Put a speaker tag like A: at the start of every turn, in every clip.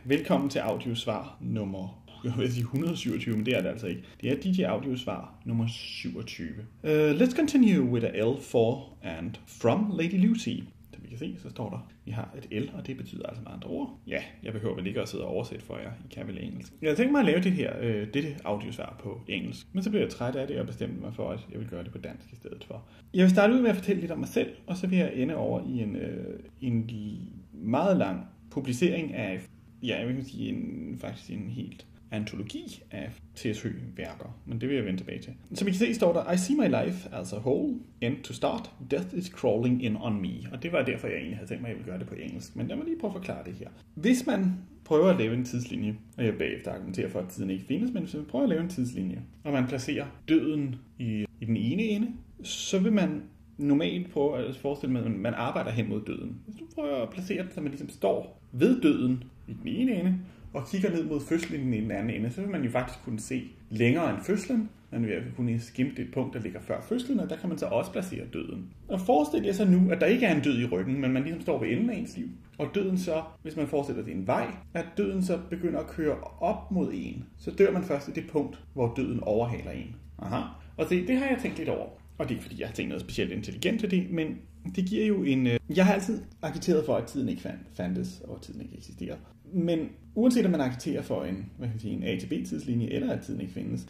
A: Velkommen til audiosvar nummer 127, men det er det altså ikke. Det er DJ Audiosvar nummer 27. Let's continue with a L for and from Lady Lucy. Som vi kan se, så står der, vi har et L, og det betyder altså med andre ord. Ja, jeg behøver vel ikke at sidde og oversætte for jer. I kan vel engelsk. Jeg tænkte mig at lave dette audiosvar på engelsk, men så blev jeg træt af det og bestemte mig for, at jeg vil gøre det på dansk i stedet for. Jeg vil starte ud med at fortælle lidt om mig selv, og så vil jeg ende over i en meget lang publicering af, ja, jeg vil sige faktisk en helt antologi af T.S. Høeg-værker, men det vil jeg vende tilbage til. Som I kan se, står der, I see my life as a whole, end to start, death is crawling in on me. Og det var derfor, jeg egentlig havde tænkt mig, at jeg ville gøre det på engelsk, men lad mig lige prøve at forklare det her. Hvis man prøver at lave en tidslinje, og jeg bagefter argumenterer for, at tiden ikke findes, men hvis man prøver at lave en tidslinje, og man placerer døden i den ene ende, så vil man normalt prøve at forestille sig, at man arbejder hen mod døden. Hvis du prøver at placere det, så man ligesom står ved døden i den ene ende, og kigger ned mod fødslen i den anden ende, så vil man jo faktisk kunne se længere end fødslen. Man vil kunne skimte et punkt, der ligger før fødslen, og der kan man så også placere døden. Og forestil jer så nu, at der ikke er en død i ryggen, men man ligesom står ved enden af ens liv. Og døden så, hvis man forestiller det er en vej, at døden så begynder at køre op mod en. Så dør man først i det punkt, hvor døden overhaler en. Aha. Og det har jeg tænkt lidt over. Og det er ikke fordi, jeg har tænkt noget specielt intelligent til det, men det giver jo en... Jeg har altid agiteret for, at tiden ikke fandtes, og tiden ikke eksisterer. Men uanset om man agiterer for en A til B tidslinje, eller at tiden ikke findes,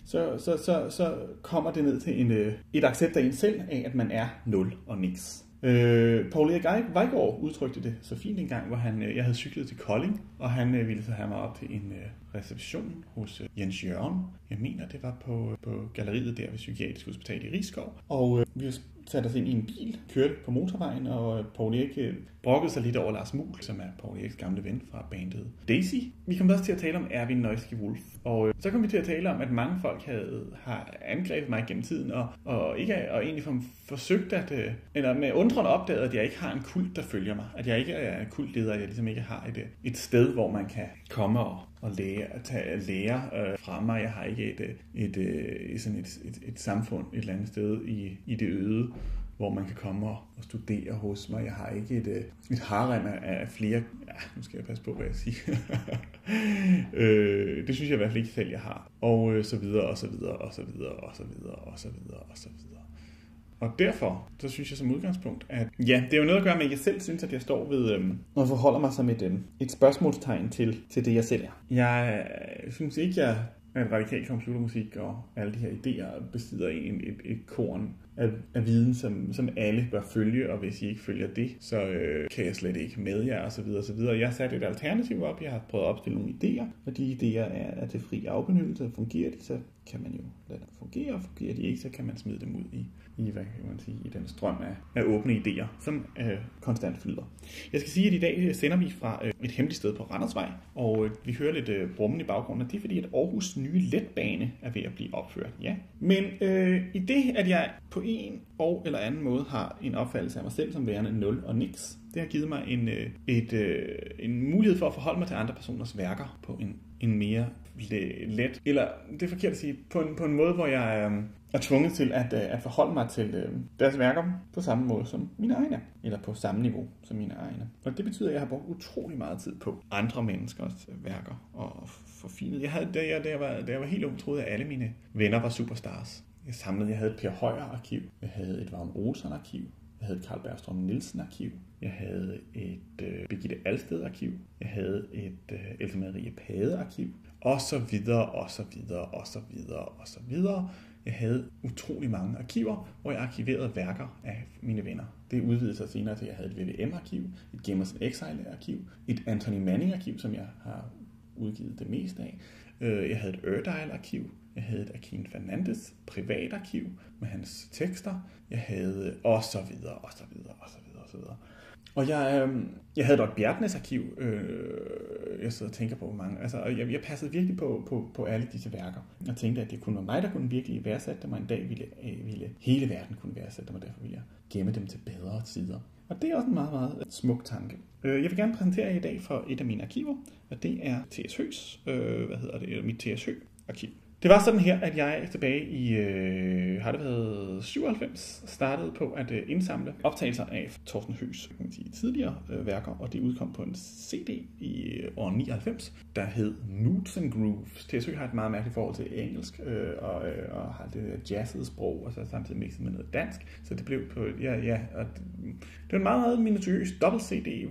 A: så kommer det ned til et accept af en selv af, at man er nul og niks. Poul Erik Vejgaard udtrykte det så fint en gang, hvor jeg havde cyklet til Kolding, og han ville så have mig op til en reception hos Jens Jørgen. Jeg mener, det var på galleriet der ved Psykiatrisk Hospital i Risskov. Og vi satte os ind i en bil, kørte på motorvejen, og Poul Erik brokkede sig lidt over Lars Muhl, som er Poul Eriks gamle ven fra bandet Daisy. Vi kom også til at tale om Erwin Neuski Wolf, og så kom vi til at tale om, at mange folk har angrebet mig gennem tiden, og egentlig forsøgt eller med undren opdaget, at jeg ikke har en kult, der følger mig. At jeg ikke er kultleder, at jeg ligesom ikke har et sted, hvor man kan komme og lære fra mig. Jeg har ikke et samfund et eller andet sted i det øde, hvor man kan komme og studere hos mig. Jeg har ikke et harem af flere... Ja, nu skal jeg passe på, hvad jeg siger. Det synes jeg i hvert fald ikke selv, jeg har. Og så videre, og så videre, og så videre, og så videre, og så videre, og så videre. Og derfor, så synes jeg som udgangspunkt, at ja, det er jo noget at gøre med, at jeg selv synes, at jeg står ved og forholder mig som et spørgsmålstegn til det, jeg selv er. Jeg synes ikke, at radikal computermusik og alle de her idéer besidder et korn af viden, som alle bør følge, og hvis I ikke følger det, så kan jeg slet ikke med jer, og så videre, og så videre. Jeg har sat et alternativ op, jeg har prøvet at opstille nogle idéer, og de idéer er til fri afbenyttelse, og fungerer de, så kan man jo lade dem fungere, og fungerer de ikke, så kan man smide dem ud i hvad kan man sige, i den strøm af åbne idéer, som konstant flyder. Jeg skal sige, at i dag sender vi fra et hemmeligt sted på Randersvej, og vi hører lidt brummen i baggrunden, og det er fordi, at Aarhus nye letbane er ved at blive opført. Ja. Men i det, at jeg på en eller anden måde har en opfattelse af mig selv som værende nul og niks, det har givet mig en mulighed for at forholde mig til andre personers værker på en mere let, eller det er forkert at sige, på en måde, hvor jeg er tvunget til at forholde mig til deres værker på samme måde som mine egne, eller på samme niveau som mine egne. Og det betyder, at jeg har brugt utrolig meget tid på andre menneskers værker og forfinet. Da jeg var helt ung, troede jeg, at alle mine venner var superstars. Jeg havde et Per Højer-arkiv, jeg havde et Vagn Olsen-arkiv, jeg havde et Carl Bergstrøm Nielsen-arkiv, jeg havde et Birgitte Alsted-arkiv, jeg havde et Else Marie Pade-arkiv, og så videre, og så videre, og så videre, og så videre. Jeg havde utrolig mange arkiver, hvor jeg arkiverede værker af mine venner. Det udvidede sig senere til, at jeg havde et VVM-arkiv, et Gamers in Exile-arkiv, et Anthony Manning-arkiv, som jeg har udgivet det meste af. Jeg havde et Erdile-arkiv. Jeg havde et Akin Fernandes privatarkiv med hans tekster. Jeg havde og så videre, og så videre, og så videre, og så videre. Og jeg havde et Bjertnæs-arkiv. Jeg sidder og tænker på mange. Altså, jeg passede virkelig på alle disse værker. Jeg tænkte, at det kunne være mig, der kunne virkelig værdsætte dem, og en dag ville hele verden kunne værdsætte dem, og derfor ville jeg gemme dem til bedre tider. Og det er også en meget, meget smuk tanke. Jeg vil gerne præsentere jer i dag for et af mine arkiver, og det er T.S. Høgs, mit T.S. Høg-arkiv. Det var sådan her, at jeg tilbage i, har det været 97, startede på at indsamle optagelser af Torsten Høghs tidligere værker, og det udkom på en CD i år 99, der hed Moods and Grooves. TSØ har et meget mærkeligt forhold til engelsk, og har det jazzede sprog, og så samtidig mixet med noget dansk, så det blev på, og det var en meget, meget minutiøs dobbelt CD,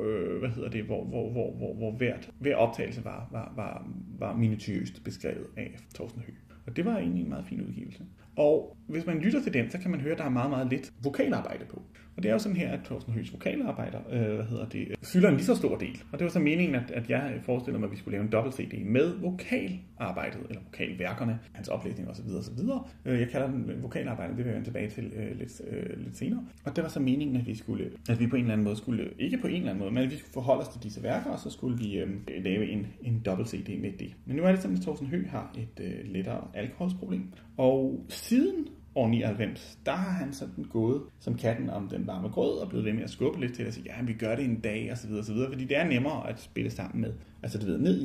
A: hvor hver optagelse var minutiøst beskrevet af Torsten Høgh. Og det var egentlig en meget fin udgivelse. Og hvis man lytter til den, så kan man høre, at der er meget, meget lidt vokalarbejde på. Og det er jo sådan her, at Torsten Høghs vokalarbejder fylder en lige så stor del. Og det var så meningen, at jeg forestillede mig, at vi skulle lave en dobbelt CD med vokalarbejdet, eller vokalværkerne, hans oplæsning osv. osv. Jeg kalder den vokalarbejdet, det vil jeg vende tilbage til lidt senere. Og det var så meningen, at vi på en eller anden måde skulle, ikke på en eller anden måde, men at vi skulle forholde os til disse værker, og så skulle vi lave en dobbelt CD med det. Men nu er det sådan, at Torsten Høgh har et lettere alkoholsproblem. Og siden år 99, der har han sådan gået som katten om den varme grød og blevet ved med at skubbe lidt til at sige, ja, vi gør det en dag, og så videre, fordi det er nemmere at spille sammen med. Altså, ned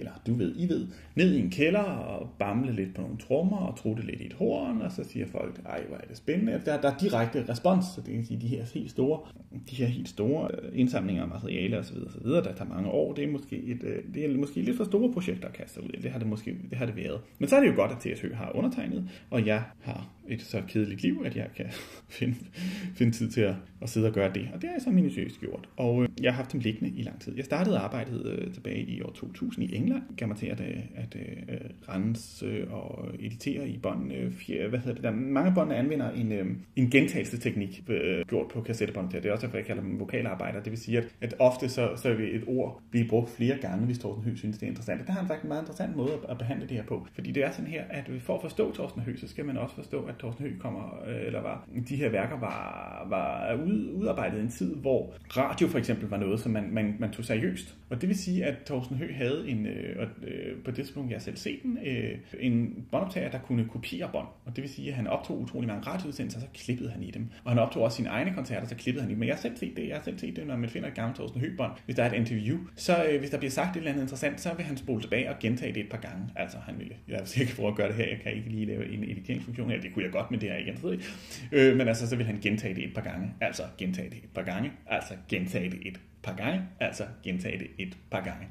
A: i en kælder og bamle lidt på nogle trommer og trutte lidt i et horn, og så siger folk, ej, hvor er det spændende. Der er direkte respons, så det kan sige, de her helt store indsamlinger af materiale og så videre, der tager mange år. Det er måske lidt for store projekter at kaste ud. Det har det været. Men så er det jo godt, at TSØ har undertegnet, og jeg har et så kedeligt liv, at jeg kan finde tid til at sidde og gøre det. Og det har jeg så minutiøst gjort. Og jeg har haft dem liggende i lang tid. Jeg startede arbejdet tilbage i år 2000 i England. Gav mig til at rense og editere i bånd. Der er mange bånd, der anvender en gentagelsesteknik gjort på kassettebånd. Det er også derfor, jeg kalder dem vokalarbejder. Det vil sige, at ofte så vil et ord blive brugt flere gange, hvis Torsten Høgh synes, det er interessant. Der har han faktisk en meget interessant måde at behandle det her på. Fordi det er sådan her, at for at forstå Torsten Høgh, så skal man også forstå, at Torsten Høgh de her værker var udarbejdet i en tid, hvor radio for eksempel var noget, som man tog seriøst. Og det vil sige, at Torsten Høgh havde på det tidspunkt, jeg har selv set den, en båndoptager, der kunne kopiere bånd. Og det vil sige, at han optog utrolig mange radioudsendelser, så klippede han i dem. Og han optog også sine egne koncerter, så klippede han i dem. Men jeg har selv set det, når man finder et gammelt Torsten Høgh-bånd. Hvis der er et interview, så hvis der bliver sagt et eller andet interessant, så vil han spole tilbage og gentage det et par gange. Altså, jeg er sikker på at gøre det her. Jeg kan ikke lige lave en editeringsfunktion her. Det kunne jeg godt, men det er ikke interesseret. Men altså, så vil han gentage det et par gange. Altså, gentage det et par gange. Altså, gentage det et par gange, altså gentage det et par gange.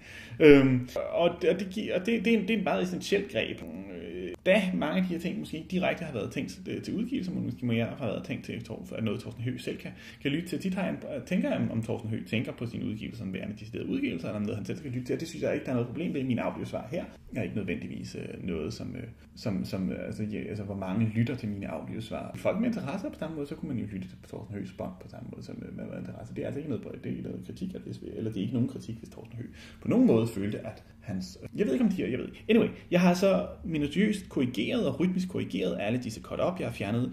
A: Det er en meget essentielt greb. Da mange af de her ting måske ikke direkte har været tænkt til udgivelse, men måske mere har været tænkt til at noget Torsten Høgh selv kan lytte til. Tit tænker jeg, om Torsten Høgh tænker på sine udgivelser som værende deciderede udgivelser, eller om noget han selv skal lytte til. Og det synes jeg ikke, der er noget problem ved. Min audiosvar her er ikke nødvendigvis noget, altså hvor mange lytter til mine audiosvar. Folk med interesse på samme måde, så kunne man jo lytte til Torsten Høghs bånd på samme måde som med interesse. Det er altså ikke noget kritik, eller det er ikke nogen kritik, hvis Torsten Høgh på nogen måde følte, at hans... Jeg ved ikke, om de jeg ved ikke. Anyway, jeg har så minutiøst korrigeret og rytmisk korrigeret alle disse cut-up. Jeg har fjernet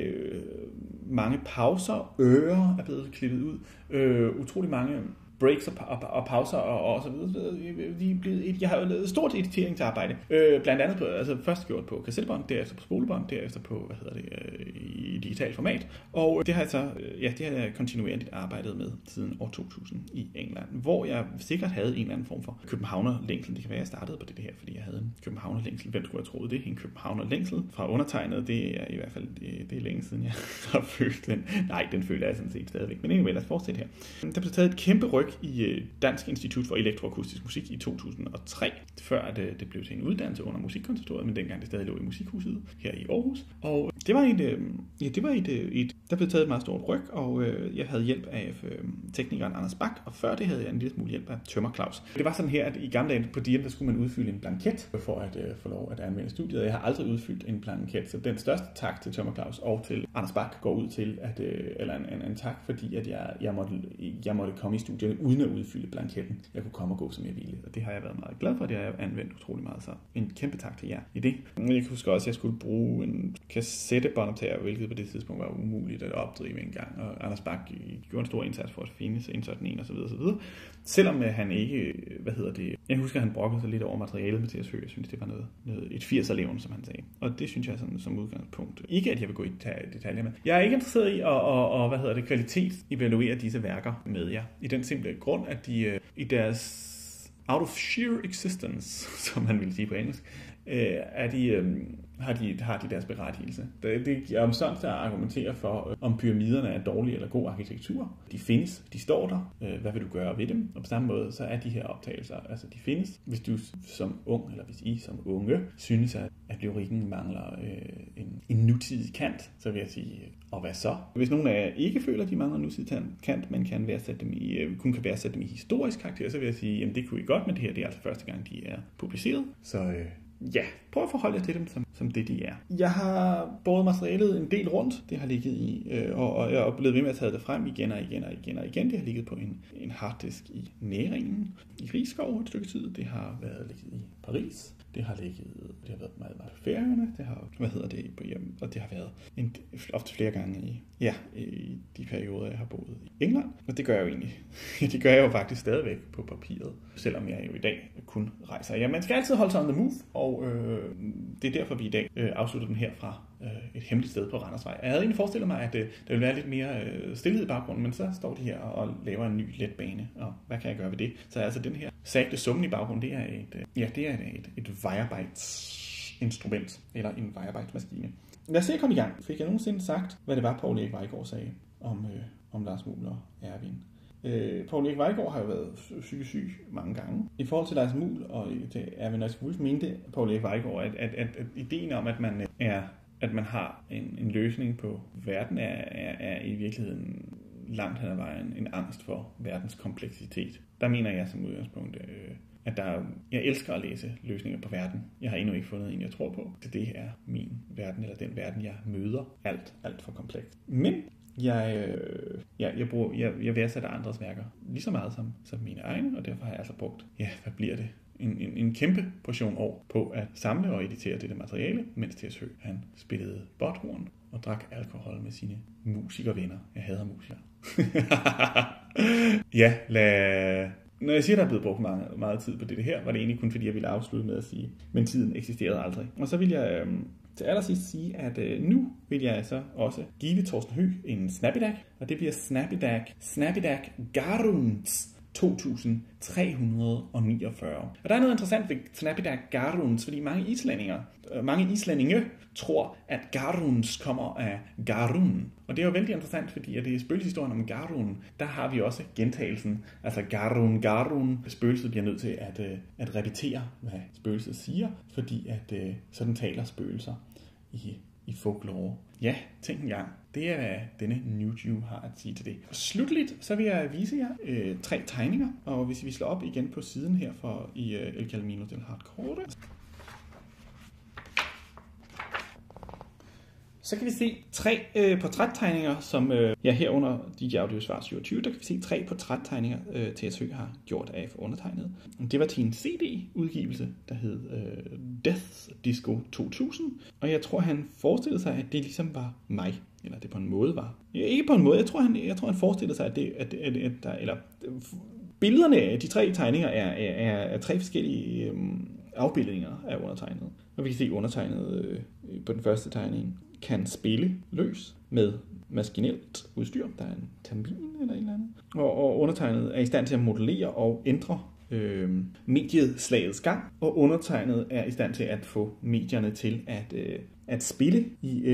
A: mange pauser. Ører er blevet klippet ud. Utrolig mange breaks og pauser og så videre. Jeg har lavet stort editeringsarbejde. Blandt andet først gjort på kassettebånd, derefter på spolebånd, derefter på i digitalt format. Og det har jeg kontinuerligt arbejdet med siden år 2000 i England, hvor jeg sikkert havde en eller anden form for københavnerlængsel. Det kan være, jeg startede på det her, fordi jeg havde en københavnerlængsel. Hvem skulle have troet det? En københavnerlængsel fra undertegnet. Det er i hvert fald det er længe siden, jeg har følt den. Nej, den føler jeg sådan set stadigvæk. Men anyway, lad os fortsætte her. Der blev taget et kæmpe ryg i Dansk Institut for Elektroakustisk Musik i 2003, før at det blev til en uddannelse under Musikkonservatoriet, men dengang det stadig lå i Musikhuset her i Aarhus. Og det var der blev taget et meget stort ryg, og jeg havde hjælp af teknikeren Anders Bak, og før det havde jeg en lille smule hjælp af Tømmer Claus. Det var sådan her, at i gamle dage på Diem, der skulle man udfylde en blanket for at få lov at anvende studiet. Jeg har aldrig udfyldt en blanket, så den største tak til Tømmer Claus og til Anders Bak går ud til, eller en tak, fordi at jeg måtte komme i studiet uden at udfylde blanketten. Jeg kunne komme og gå, som jeg ville, og det har jeg været meget glad for. Det har jeg anvendt utrolig meget, så en kæmpe tak til jer i det. Jeg kan huske også, at jeg skulle bruge en kassettebåndoptager, hvilket på det tidspunkt var umuligt at opdrive en gang, og Anders Bak gjorde en stor indsats for at finde sådan en, og så videre. Selvom han ikke, jeg husker, at han brokkede sig lidt over materialet med TSØ. Jeg synes, det var et 80'er-levn, som han sagde. Og det synes jeg sådan, som udgangspunkt. Ikke, at jeg vil gå i detaljer med. Jeg er ikke interesseret i at kvalitet evaluere disse værker med jer. I den simple grund, at de i deres out of sheer existence, som man vil sige på engelsk, har de deres berettigelse. Det er omsonst at argumentere for, om pyramiderne er dårlig eller god arkitektur. De findes, de står der. Hvad vil du gøre ved dem? Og på samme måde, så er de her optagelser, altså de findes. Hvis du som ung, eller hvis I som unge, synes, at lyrikken mangler en nutidig kant, så vil jeg sige, og hvad så? Hvis nogen af jer ikke føler, at de mangler en nutidig kant, men kun kan værdsætte dem i historisk karakter, så vil jeg sige, jamen det kunne I godt, men det her det er altså første gang, de er publiceret. Så ja, prøv at forholde jer til dem som det, de er. Jeg har båret materialet en del rundt. Det har ligget i, og jeg er blevet ved med at tage det frem igen og igen. Det har ligget på en harddisk i Næringen i Rigskov et stykke tid. Det har været ligget i Paris. Det har været meget på Færøerne. Det har, og det har været ofte flere gange i de perioder, jeg har boet i England. Og det gør jeg jo egentlig. Det gør jeg jo faktisk stadigvæk på papiret, selvom jeg jo i dag kun rejser. Ja, man skal altid holde sig on the move, og det er derfor, vi i dag afslutter den her fra et hemmeligt sted på Randersvej. Jeg havde egentlig forestillet mig, at der ville være lidt mere stillhed i baggrunden, men så står de her og laver en ny letbane, og hvad kan jeg gøre ved det? Så altså den her sagte summen i baggrunden, det er et vejarbejds-instrument, eller en vejarbejdsmaskine. Lad os se at komme i gang. Fik jeg nogensinde sagt, hvad det var, Poul Erik Vejgaard sagde om Lars Muhl og Erwin? Poul Erik Vejgaard har jo været syg mange gange. I forhold til Lars Muhl og til Erwin Olsen mente Poul Erik Vejgaard, at ideen om, at man har en løsning på verden, er i virkeligheden langt hen ad vejen en angst for verdens kompleksitet. Der mener jeg som udgangspunkt, at jeg elsker at læse løsninger på verden. Jeg har endnu ikke fundet en, jeg tror på. Det er min verden, eller den verden, jeg møder. Alt for komplekst. Men jeg værdsætter andres værker lige så meget som mine egne, og derfor har jeg altså brugt, hvad bliver det? En kæmpe portion år på at samle og editere dette materiale, mens T.S. Høeg, han spillede botthorn og drak alkohol med sine musikervenner. Jeg hader musikere. Når jeg siger, at der er blevet brugt meget tid på det her, var det egentlig kun fordi, jeg ville afslutte med at sige, men tiden eksisterede aldrig. Og så vil jeg til allersidst sige, at nu vil jeg så også give Torsten Høeg en Snappydag, og det bliver Snappydag Garuns 2349. Og der er noget interessant ved Snappydag Garuns, fordi mange islændinge tror, at Garuns kommer af Garun. Og det er jo vældig interessant, fordi at det er spøgelseshistorien om Garun, der har vi også gentagelsen. Altså Garun. Spøgelset bliver nødt til at repetere, hvad spøgelset siger, fordi at sådan taler spøgelser i folklore. Ja, tænk en gang. Det er, hvad denne Newtube har at sige til det. Og slutligt, så vil jeg vise jer 3 tegninger, og hvis vi slår op igen på siden her i El Camino del Hardcore, så kan vi se 3 portrættegninger, som herunder DJ Audiosvar 27, der kan vi se 3 portrættegninger, T.S. Høeg har gjort af for undertegnet. Det var til en CD-udgivelse, der hed Death Disco 2000, og jeg tror, han forestillede sig, at det ligesom var mig. Eller det på en måde var. Ikke på en måde, jeg tror han forestillede sig, at billederne af de 3 tegninger er 3 forskellige afbildninger af undertegnet. Og vi kan se undertegnet på den første tegning kan spille løs med maskinelt udstyr. Der er en termin eller en eller anden. Og undertegnet er i stand til at modellere og ændre mediet slagets gang. Og undertegnet er i stand til at få medierne til at spille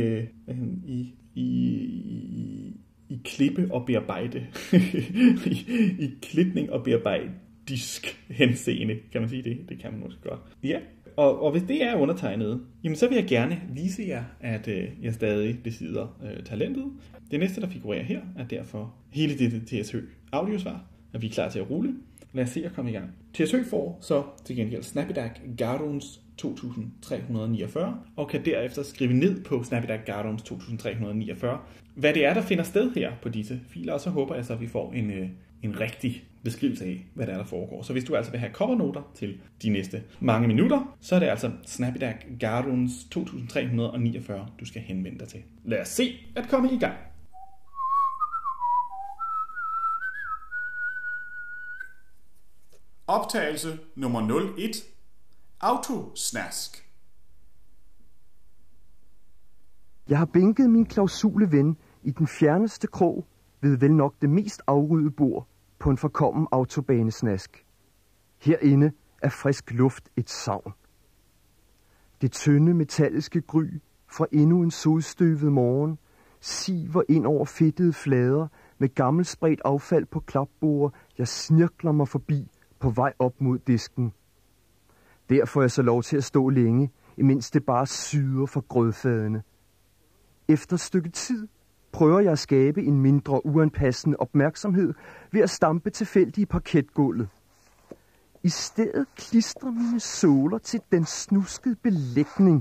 A: i klippe og bearbejde. I klipning og bearbejdisk henseende, kan man sige det? Det kan man måske godt. Ja. Og hvis det er undertegnet, jamen så vil jeg gerne vise jer, at jeg stadig besidder talentet. Det næste, der figurerer her, er derfor hele dette T.S. Høeg audiosvar, at vi er klar til at rulle. Lad os se at komme i gang. T.S. Høeg får så til gengæld Snappydag Garuns 2349, og kan derefter skrive ned på Snappydag Garuns 2349, hvad det er, der finder sted her på disse filer, og så håber jeg så, at vi får en rigtig beskrivelse af, hvad der foregår. Så hvis du altså vil have covernoter til de næste mange minutter, så er det altså Snappydag Garuns 2349, du skal henvende dig til. Lad os se at komme i gang. Optagelse nummer 01. Autosnask.
B: Jeg har bænket min klausuleven i den fjerneste krog ved vel nok det mest afrydde bord på en forkommen autobanesnask. Herinde er frisk luft et savn. Det tynde metalliske gry fra endnu en solstøvet morgen siver ind over fedtede flader med gammelspredt affald på klapbord, jeg snirkler mig forbi på vej op mod disken. Der får jeg så lov til at stå længe, imens det bare syder fra grødfadene. Efter et stykke tid prøver jeg at skabe en mindre uanpassende opmærksomhed ved at stampe tilfældigt i parketgulvet. I stedet klistrer mine såler til den snuskede belægning.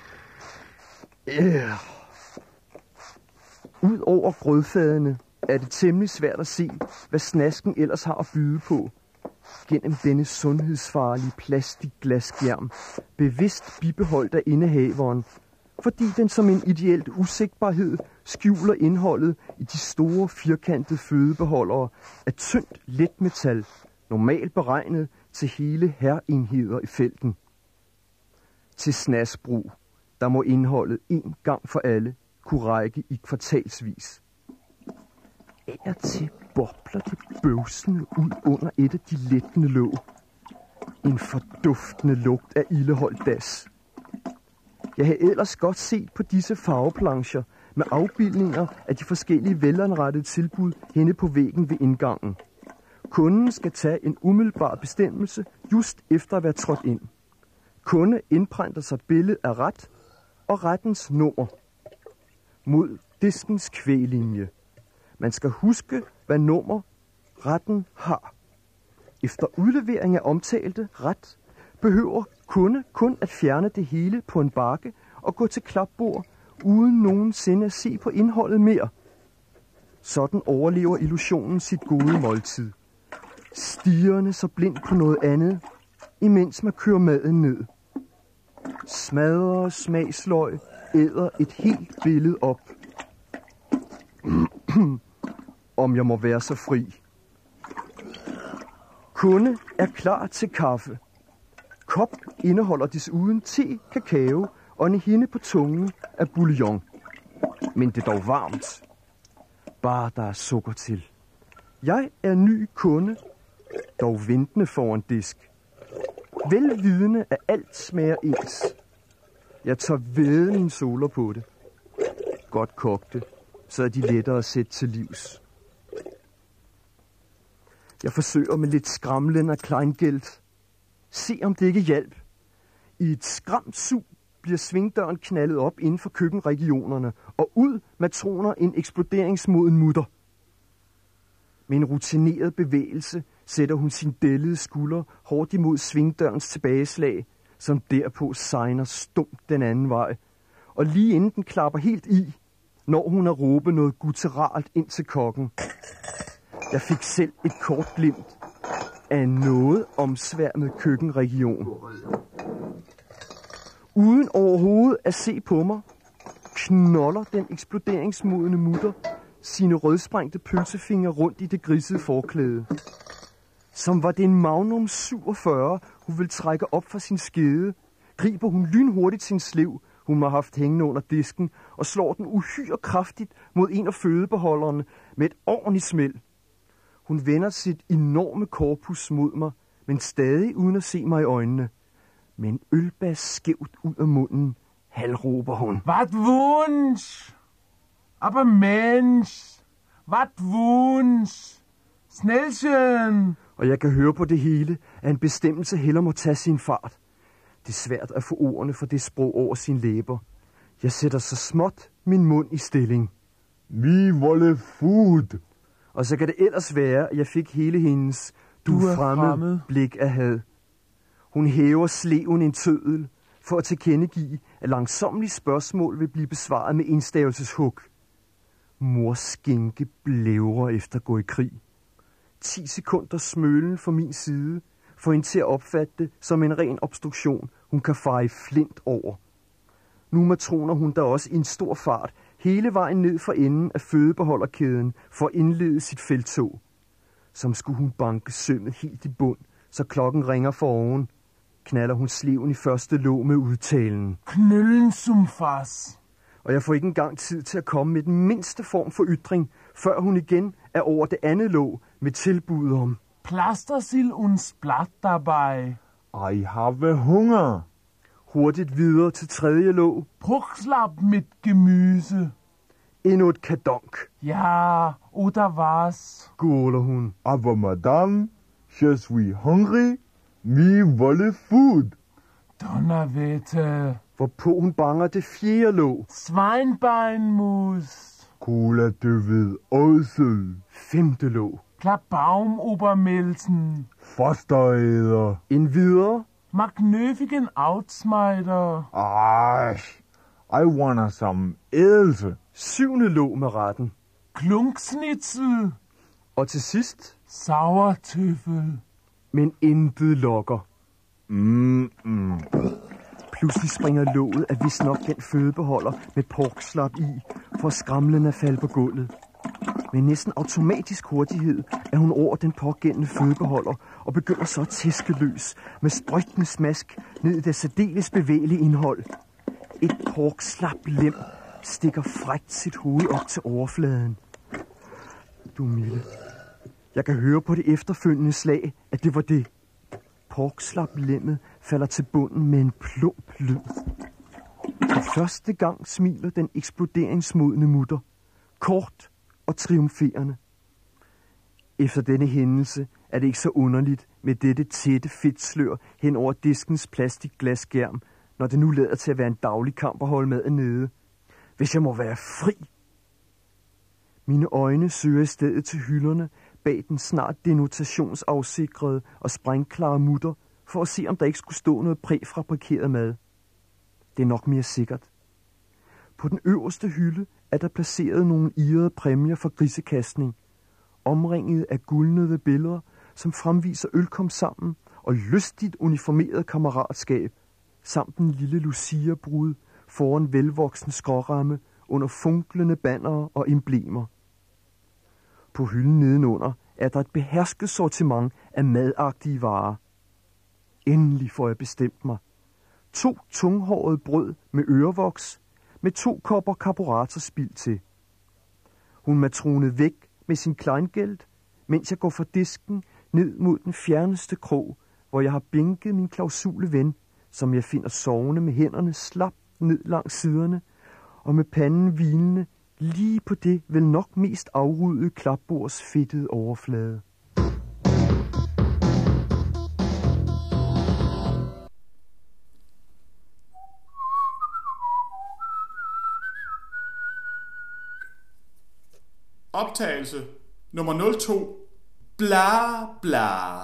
B: Ud over grødfadene er det temmelig svært at se, hvad snasken ellers har at byde på. Gennem denne sundhedsfarlige plastikglasskærm, bevidst bibeholdt af indehaveren, fordi den som en ideelt usigtbarhed skjuler indholdet i de store firkantede fødebeholdere af tyndt letmetal, normalt beregnet til hele hærenheder i felten. Til snasbrug, der må indholdet en gang for alle kunne række i kvartalsvis. Af til bobler det bøvsende ud under et af de lettende låg. En forduftende lugt af ildeholdt das. Jeg havde ellers godt set på disse farveplancher med afbildninger af de forskellige velanrettede tilbud henne på væggen ved indgangen. Kunden skal tage en umiddelbar bestemmelse just efter at være trådt ind. Kunde indprænter sig billedet af ret og rettens nummer mod diskens kvæglinje. Man skal huske, hvad nummer retten har. Efter udlevering af omtalte ret, behøver kunde kun at fjerne det hele på en bakke og gå til klapbord, uden nogensinde at se på indholdet mere. Sådan overlever illusionen sit gode måltid. Stirrende så blindt på noget andet, imens man kører maden ned. Smadrer smagsløg æder et helt billede op. Om jeg må være så fri. Kunde er klar til kaffe. Kop indeholder desuden te, kakao og en hinde på tungen af bouillon. Men det er dog varmt. Bare der er sukker til. Jeg er ny kunde, dog ventende foran disk. Velvidende at alt smager ens. Jeg tager væde mine såler på det. Godt kogte, så er de lettere at sætte til livs. Jeg forsøger med lidt skramlen af kleingeld. Se om det ikke hjælp. I et skræmt sug bliver svingdøren knaldet op inden for køkkenregionerne, og ud matroner en eksploderingsmoden mutter. Med en rutineret bevægelse sætter hun sin dællede skulder hårdt imod svingdørens tilbageslag, som derpå sejner stumt den anden vej. Og lige inden den klapper helt i, når hun at råbe noget gutturalt ind til kokken. Jeg fik selv et kort glimt af en noget omsværmet køkkenregion. Uden overhovedet at se på mig, knolder den eksploderingsmodne mutter sine rødsprængte pølsefingre rundt i det grisede forklæde. Som var det en Magnum 47, hun vil trække op fra sin skede, griber hun lynhurtigt sin slev, hun må have haft hængende under disken, og slår den uhyre kraftigt mod en af fødebeholderne med et ordentligt smæld. Hun vender sit enorme korpus mod mig, men stadig uden at se mig i øjnene. Med en ølbas skævt ud af munden, halvråber hun.
C: Wat Wunsch! Aber Mensch! Wat Wunsch! Snällchen!
B: Og jeg kan høre på det hele, at en bestemmelse heller må tage sin fart. Det er svært at få ordene for det sprog over sin læber. Jeg sætter så småt min mund i stilling.
D: Vi wolle food.
B: Og så kan det ellers være, at jeg fik hele hendes du er fremmed blik af had. Hun hæver sleven en tødel for at tilkendegive, at langsommelige spørgsmål vil blive besvaret med enstavelseshug. Mors skinke blævrer efter at gå i krig. 10 sekunder smølen fra min side får hende til at opfatte det som en ren obstruktion, hun kan fare i flint over. Nu matroner hun da også i en stor fart hele vejen ned for enden af fødebeholderkæden for at indlede sit felttog. Som skulle hun banke sømmet helt i bund, så klokken ringer for oven. Knaller hun sleven i første låg med udtalen.
C: Knøllen zum Fass.
B: Og jeg får ikke engang tid til at komme med den mindste form for ytring, før hun igen er over det andet låg med tilbud om.
C: Plastersild und Blatt dabei.
D: I have hunger.
B: Hurtigt videre til tredje låg.
C: Brugslap mit Gemüse.
B: Endnu et kadonk,
C: Ja, oder was?
B: gurler hun.
D: Aber madame, je suis hungry. Vi wolle food.
C: Donnerwetter.
B: Hvorpå hun banger det fjerde låg.
C: Schweinbeinmus.
D: Cola du ved også.
B: Femte låg.
C: Klapbaumobermelsen.
D: Fosteræder.
B: En videre.
C: Magnöfigen Outsmider.
D: I want some else.
B: Syvende låg med retten.
C: Klunksnitzel.
B: Og til sidst,
C: Sauertøffel.
B: men intet lokker.
D: Mm-mm.
B: Pludselig springer låget af vist nok den fødebeholder med porkslap i, for skramlen at falde på gulvet. Med næsten automatisk hurtighed er hun over den pågældende fødebeholder og begynder så at tæske løs med sprøjtende smask ned i det særdeles bevægelige indhold. Et porkslap lem stikker frækt sit hoved op til overfladen. Du milde. Jeg kan høre på det efterfølgende slag, at det var det. Porkslap-lemmet falder til bunden med en plump lyd. For første gang smiler den eksploderingsmodne mutter. Kort og triumferende. Efter denne hændelse er det ikke så underligt med dette tætte fedtslør hen over diskens plastikglasskærm, når det nu lader til at være en daglig kamp at holde maden nede. Hvis jeg må være fri. Mine øjne søger i stedet til hylderne bag den snart denotationsafsikrede og sprængklare mutter, for at se, om der ikke skulle stå noget præfabrikeret mad. Det er nok mere sikkert. På den øverste hylde er der placeret nogle irrede præmier for grisekastning, omringet af guldnede billeder, som fremviser ølkom sammen og lystigt uniformeret kammeratskab, samt en lille Lucia-brud foran velvoksen skråramme under funklende bannere og emblemer. På hylden nedenunder er der et behersket sortiment af madagtige varer. Endelig får jeg bestemt mig. 2 tunghårede brød med ørevoks, med 2 kopper karburatorspild til. Hun matronet væk med sin kleingeld, mens jeg går fra disken ned mod den fjerneste krog, hvor jeg har bænket min klausule ven, som jeg finder sovende med hænderne slap ned langs siderne, og med panden hvilende lige på det vel nok mest afrydede klapbords fedtede overflade.
A: Optagelse nummer 02. Bla bla.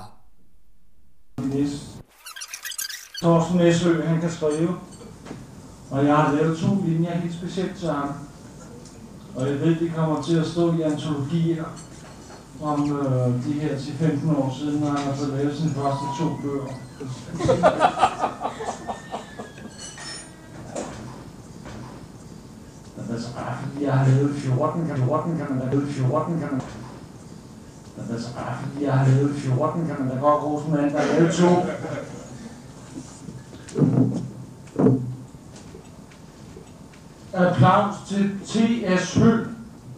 E: Torsten Næsø, han kan skrive, og jeg har lavet 2 linjer helt specielt til ham. Og jeg ved, det kommer til at stå i antologier om de her 10-15 år siden, når han har fået lavet sine første 2 bøger. Altså bare fordi jeg har lavet 14, kan man da lave 14, kan man. Altså bare fordi jeg har lavet 14, kan man da godt rose med, der har lavet 2. Applaus til T.S. Høgh.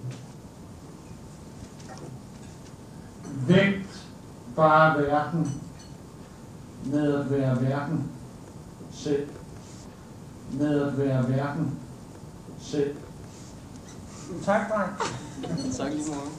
E: Vægt bare verden med at være verden selv. Med at være verden selv. Tak, dreng.
F: Tak lige meget.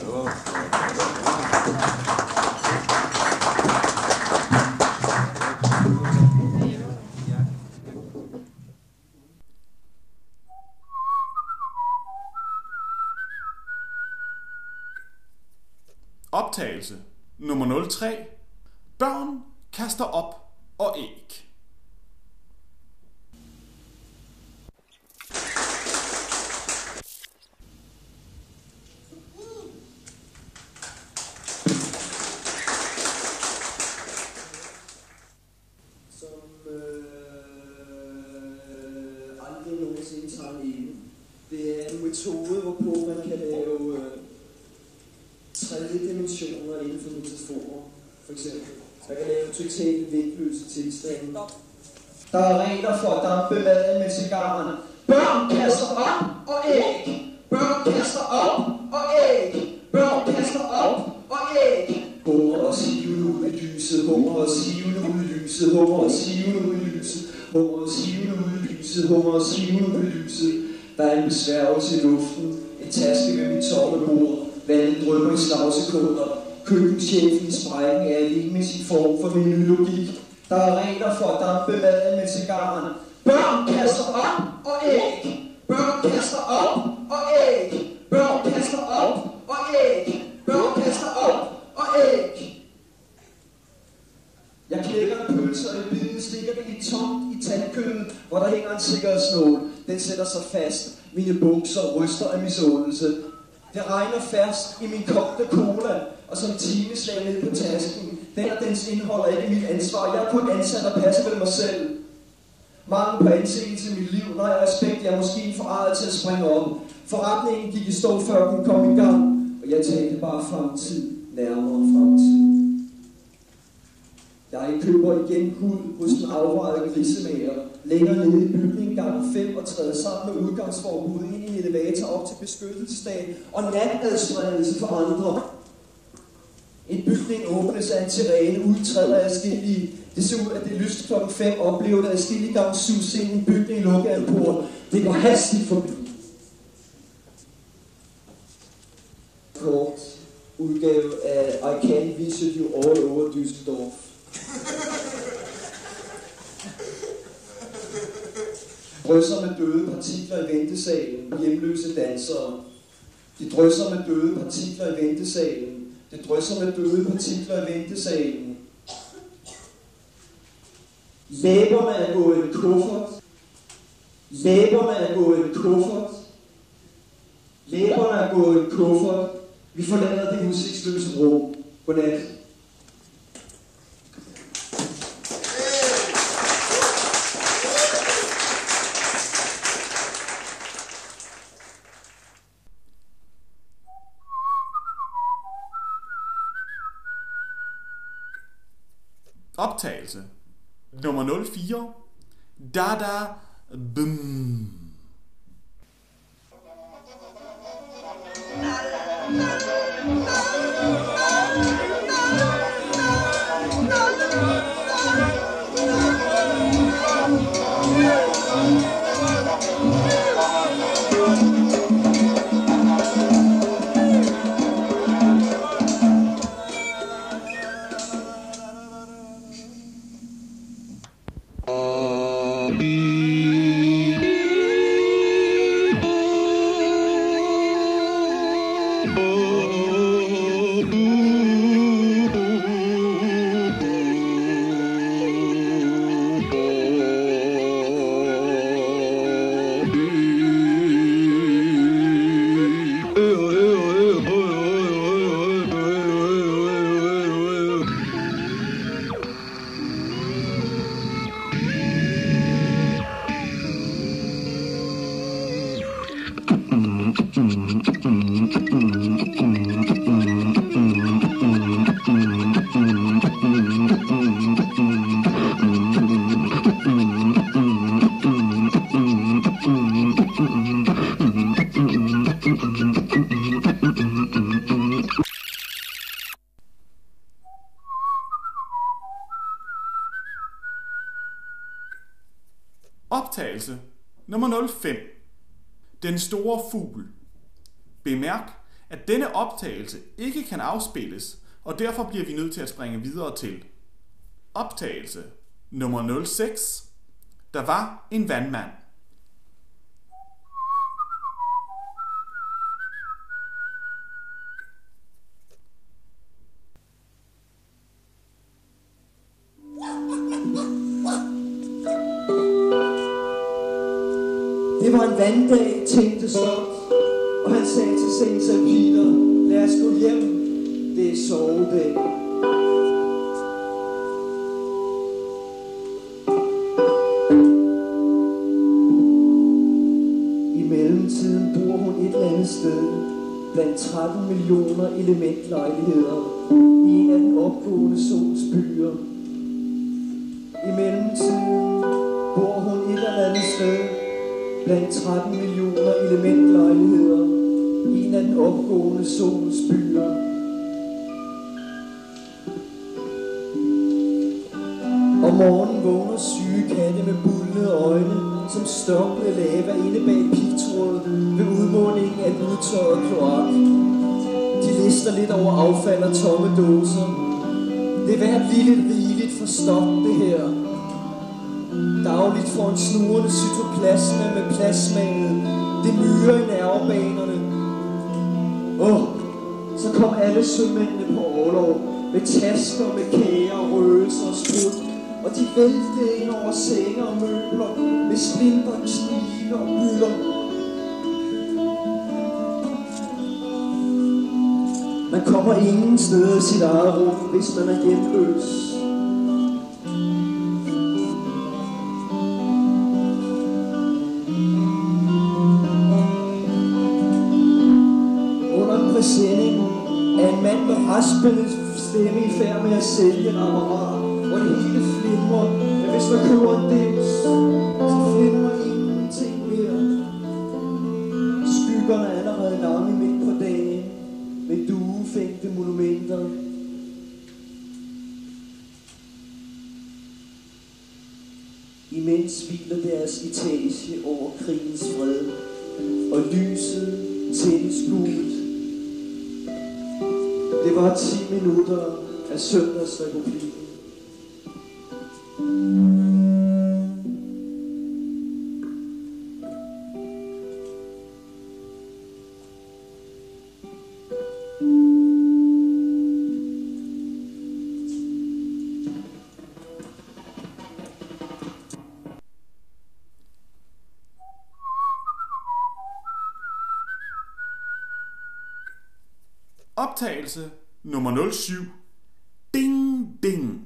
A: Optagelse nummer 03. Børn kaster op og æg.
G: Aldrig nogensinde tager en. Det er en metode, hvorpå man kan lave 3 dimensioner inden for metaforer, for eksempel. Man kan lave totalt vægtløse tilstande. Der er regler for at dampe maden med cigaren. Børn kaster op og æg. Børn kaster op og æg. Børn kaster op og æg. Hunger og siven ud i lyset. Hunger og siven ud i lyset. Hunger og siven ud i lyset. Hummerets hivende ud i lyset, hummerets hivende ud i lyset. Der er en besværgelse i luften, en taske ved mit tomme bord. Vandet drypper i slagsekunder. Køkkenchefen i sprækken er alene med sin form for menulogik. Der er regler for at dampe maden med cigaren. Børn kaster op og æg. Børn kaster op og æg. Børn kaster op og æg. Børn kaster op og æg. Jeg knækker en pølse, og i biden stikker det i tomt i tandkødet, hvor der hænger en sikkerhedsnål. Den sætter sig fast. Mine bukser ryster af misundelse. Det regner færst i min kogte cola, og som timeslag ned på tasken. Den og dens indhold er ikke mit ansvar. Jeg er kun ansat og passer ved mig selv. Mangel på anseelse i mit liv, når jeg respekt, jeg er måske for ejet til at springe op. Forretningen gik i stå, før den kom i gang, og jeg talte bare fremtid, nærmere fremtid. Jeg køber igen hud hos den afvejede grisemager. Længere nede i bygningen gang 5 og træder sammen med udgangsforbud ind i en elevator op til beskyttelsesdag og natadspredelse for andre. En bygning åbnes af en terræne, udtræder adskillige. Det ser ud, at det er lyst klokken 5, oplever det adskillige gang sus ind i en bygning, lukker en port. Det går hastigt forbi. Kort udgave af I Can't Visit You All Over Düsseldorf. Drysser med døde partikler i ventesalen, hjemløse dansere. De drysser med døde partikler i ventesalen. Det drysser med døde partikler i ventesalen. Læberne er gået i kuffert. Læberne er gået i kuffert. Læberne er gået i kuffert. Vi forlader det udsigtsløse rum. Godnat.
A: Optagelse nummer 04. Dada Bum. Optagelse nummer 05. Den store fugl. Bemærk, at denne optagelse ikke kan afspilles, og derfor bliver vi nødt til at springe videre til optagelse nummer 06. Der var en vandmand.
G: Det var en vanddag, tænkte Slot, og han sagde til St. Peter, lad os gå hjem, det er sovedag. I mellemtiden bor hun et eller andet sted, blandt 13 millioner elementlejligheder, i en af den opgående sols byer. I mellemtiden bor hun et eller andet sted, blandt 13 millioner elementlejligheder, i en af den opgående sols byer. Om morgenen vågner syge katte med bullende øjne, som stoppende lava inde bag pigtrådet ved udmålingen af den udtørrede kloak. De lister lidt over affald og tomme dåser. Det er hvert lille rigeligt for stop, det her. Dagligt får en snurrende cytoplasma med plasmaet. Det myrer i nervebanerne. Så kom alle sømændene på orlov med tasker, med kager, røgelser og sprut. Og de væltede ind over senge og møbler med splinter, knive og bylder. Man kommer ingen steder i sit eget rum, hvis man er hjemløs. Under en præsending er en mand med raspende stemme i færd med at sælge en apparat, hvor det hele flimrer. Men hvis man køber en dims, så flimrer ingenting mere. Skyggerne er allerede lange midt på dagen, med duefængte monumenter. Imens hviler deres etage over krigens fred, og lyset tændes gult. Det var 10 minutter af Søndagsrepublikken.
A: Optagelse nummer 07. Ding, ding.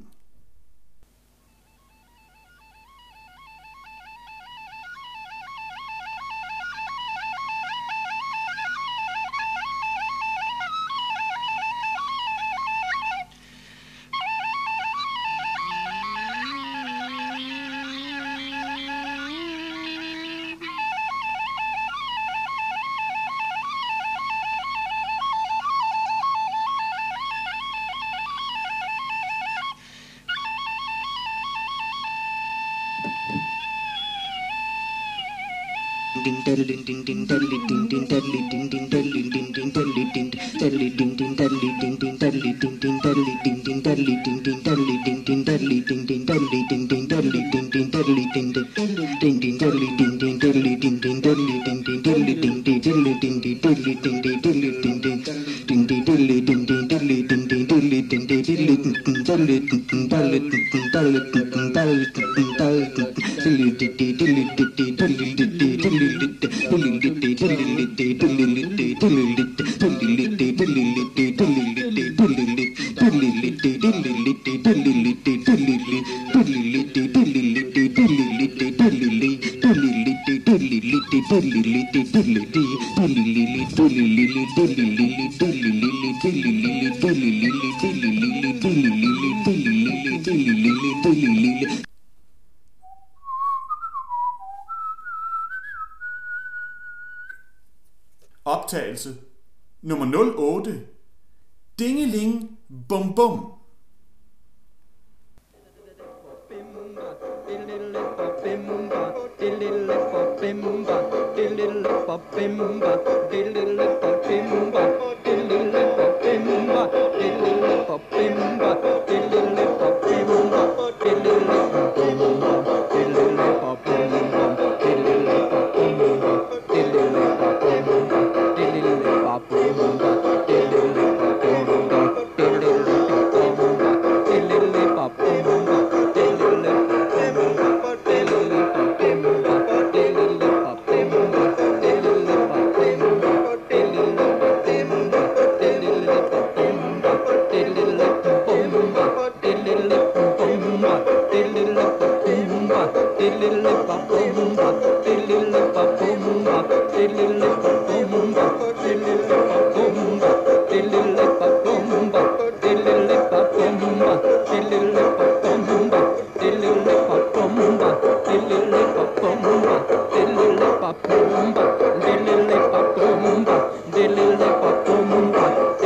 A: Optagelse nummer 08. Dingeling bum bum.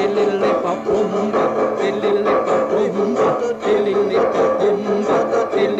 F: Dil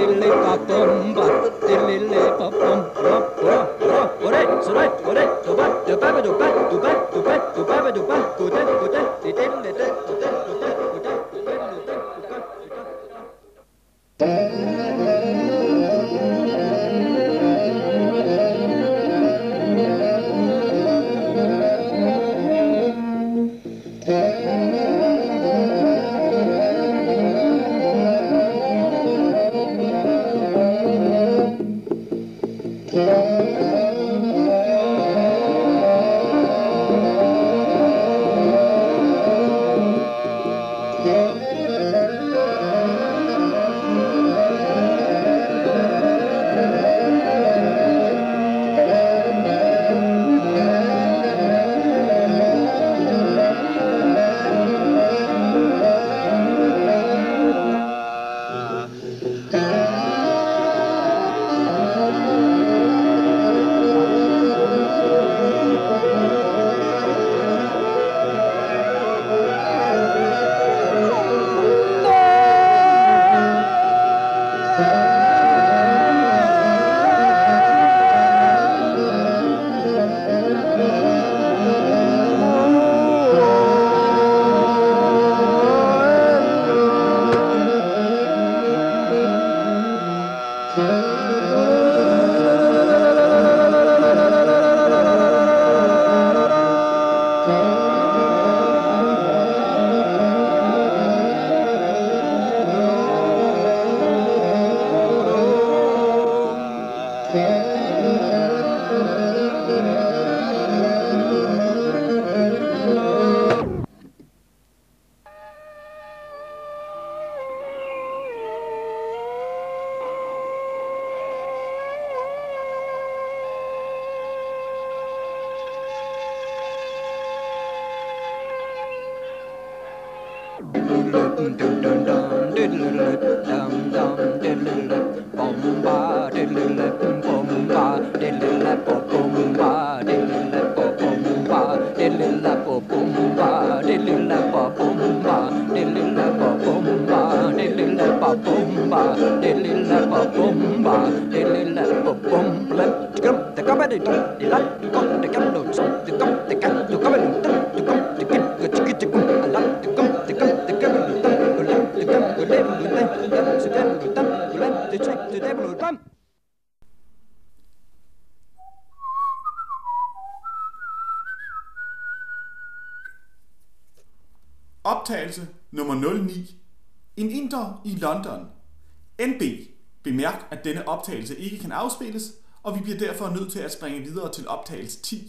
A: Optagelse nummer 09. En inder i London. NB. Bemærk, at denne optagelse ikke kan afspilles, og vi bliver derfor nødt til at springe videre til optagelse 10.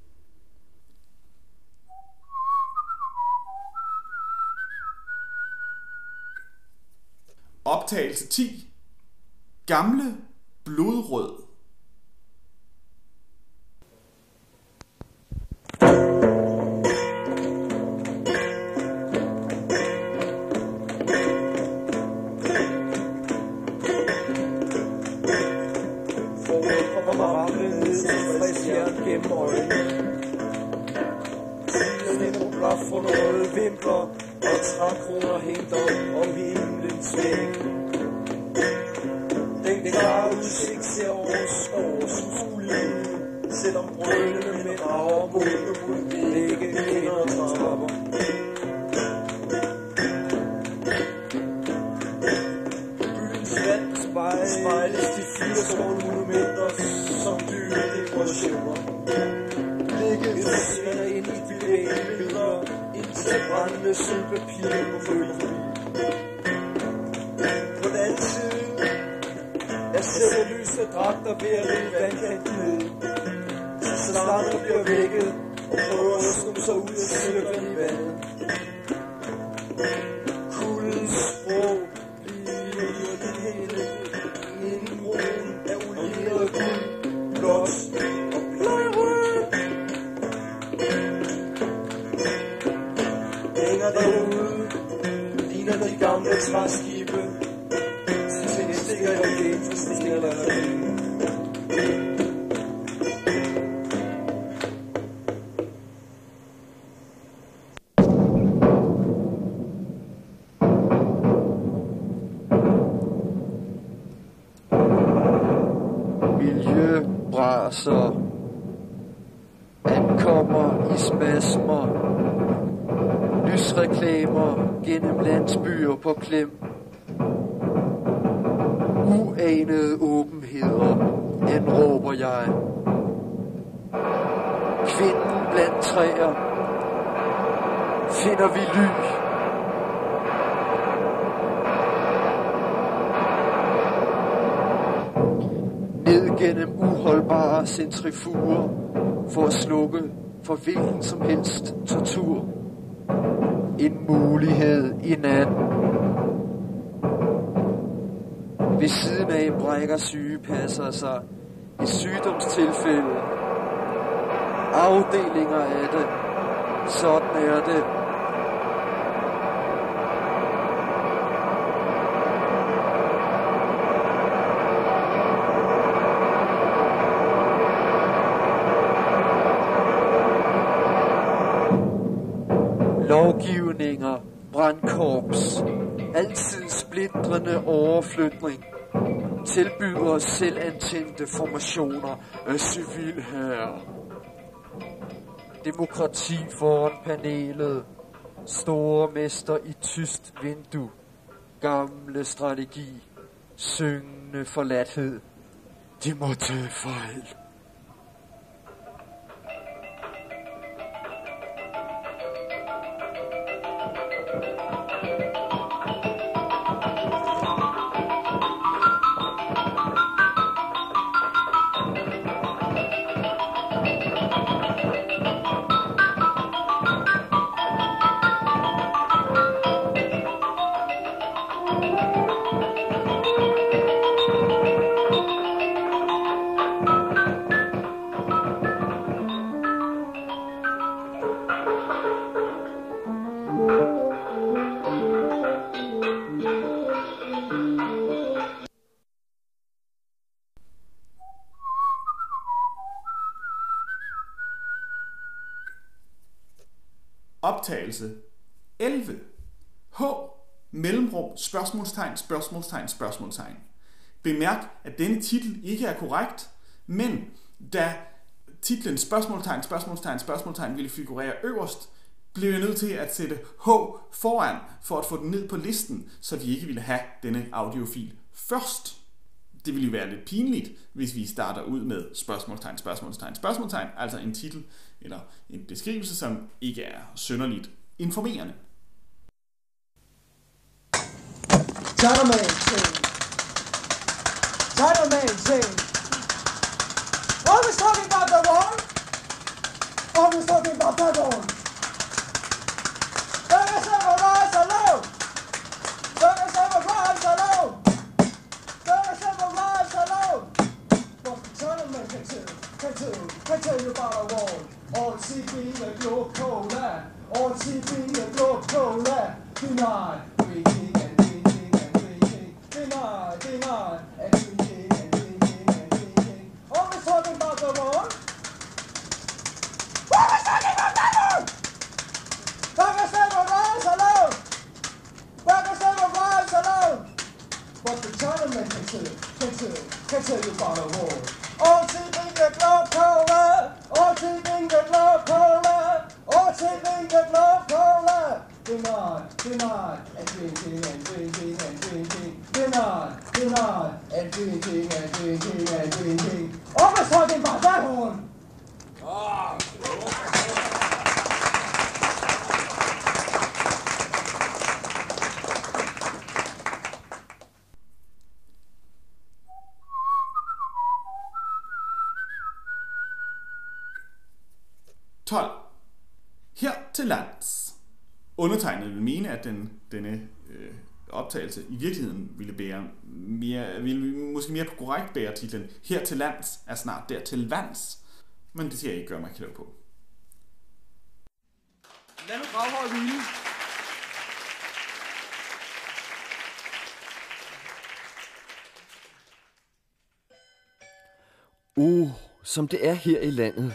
A: Optagelse 10. Gamle blodrød.
F: For røde vimpler og trækroner hængt op om himlens væg. Den klare udsigt ser års ulige, selvom brølende med drager mod vægge kender og trapper. Byens vand spejles de 80 monumenter som dyre dekorationer. Blikket ind i billeder, indtil brændende sølvpapir på følgen. På den anden side er selvlyse dragter ved at rive vandkanten ned. Så snart der bliver vækket og prøver at snumme sig ud af sølven i vandet. Kuldens sprog bliver det hele inden roen af olieret guld, blåt og blodrød. Hænger derude, ligner de gamle træskibe, til stikker jeg igen, for stikker der igen.
B: Miljøbraser ankommer spasmer. Lysreklamer gennem landsbyer på klem. Uanede åbenheder, anråber jeg. Kvinden blandt træer. Finder vi ly. Ned gennem uholdbare centrifuger for at slukke for hvilken som helst tortur. En mulighed i natten. Ved siden af brækker sygepasser sig i sygdomstilfælde. Afdelinger af det. Sådan er det. Lovgivninger, brandkorps, altid splitrende overflytning, tilbyder selvantændte formationer af civilhære. Demokrati foran panelet, store mester i tyst vindue, gamle strategi, syngende forladthed. De må tage fejl.
A: Optagelse 11. H. Mellemrum, spørgsmålstegn, spørgsmålstegn, spørgsmålstegn. Bemærk, at denne titel ikke er korrekt, men da titlen spørgsmålstegn, spørgsmålstegn, spørgsmålstegn ville figurere øverst, blev jeg nødt til at sætte H foran for at få den ned på listen, så vi ikke ville have denne audiofil først. Det ville jo være lidt pinligt, hvis vi starter ud med spørgsmålstegn, spørgsmålstegn, spørgsmålstegn, altså en titel eller en beskrivelse, som ikke er synderligt informerende.
G: Title maintain. Title maintain. Always talking about the war. Always talking about that war. There is never rise alone. There is never rise alone. There is never rise alone. What the title man can tell you about a war. All TB and your cola. All TB and your cola. Deny, drinking and drinking and drinking. Deny, deny, and drinking and drinking and drinking. Always talking about the war. Always talking about the war. There is never rise alone. There is never rise alone. What the Chinaman can tell you about a war. All TB and your cola. All TB and your cola. All TB and your cola. Deny, deny, and drinking and drinking and drinking. Deny, deny, and drinking and drinking and drinking. Always talking about that one.
A: Her til lands. Undertegnet vil mene, at denne optagelse i virkeligheden ville måske mere korrekt bære titlen Her til lands er snart der til vands, men det skal jeg ikke gøre mig klog på.
B: Lad nu Gravhøj hvile. Som det er her i landet.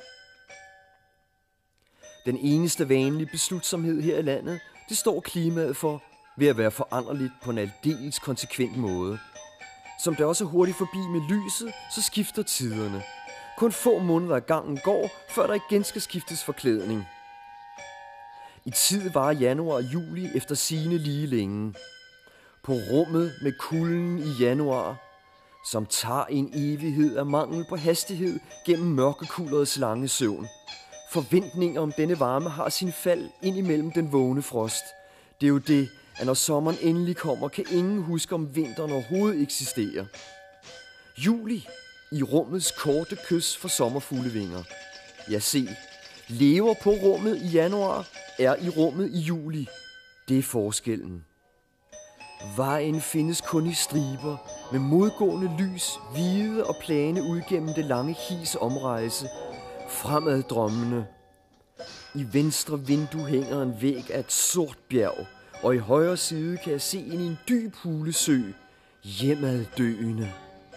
B: Den eneste vanlige beslutsomhed her i landet, det står klimaet for ved at være foranderligt på en aldeles konsekvent måde. Som det også er hurtigt forbi med lyset, så skifter tiderne. Kun få måneder ad gangen går, før der igen skal skiftes forklædning. I tid var januar og juli efter sigende lige længe. På rummet med kulden i januar, som tager en evighed af mangel på hastighed gennem mørkekulderets lange søvn. Forventninger om denne varme har sin fald ind imellem den vågne frost. Det er jo det, at når sommeren endelig kommer, kan ingen huske om vinteren overhovedet eksisterer. Juli i rummets korte kys for sommerfuglevinger. Ja, se, lever på rummet i januar, er i rummet i juli. Det er forskellen. Vejen findes kun i striber, med modgående lys, hvide og plane ud gennem det lange his omrejse, fremad drømmene. I venstre vindue hænger en væg af et sort bjerg, og i højre side kan jeg se ind i en dyb hulesø, hjemad døende.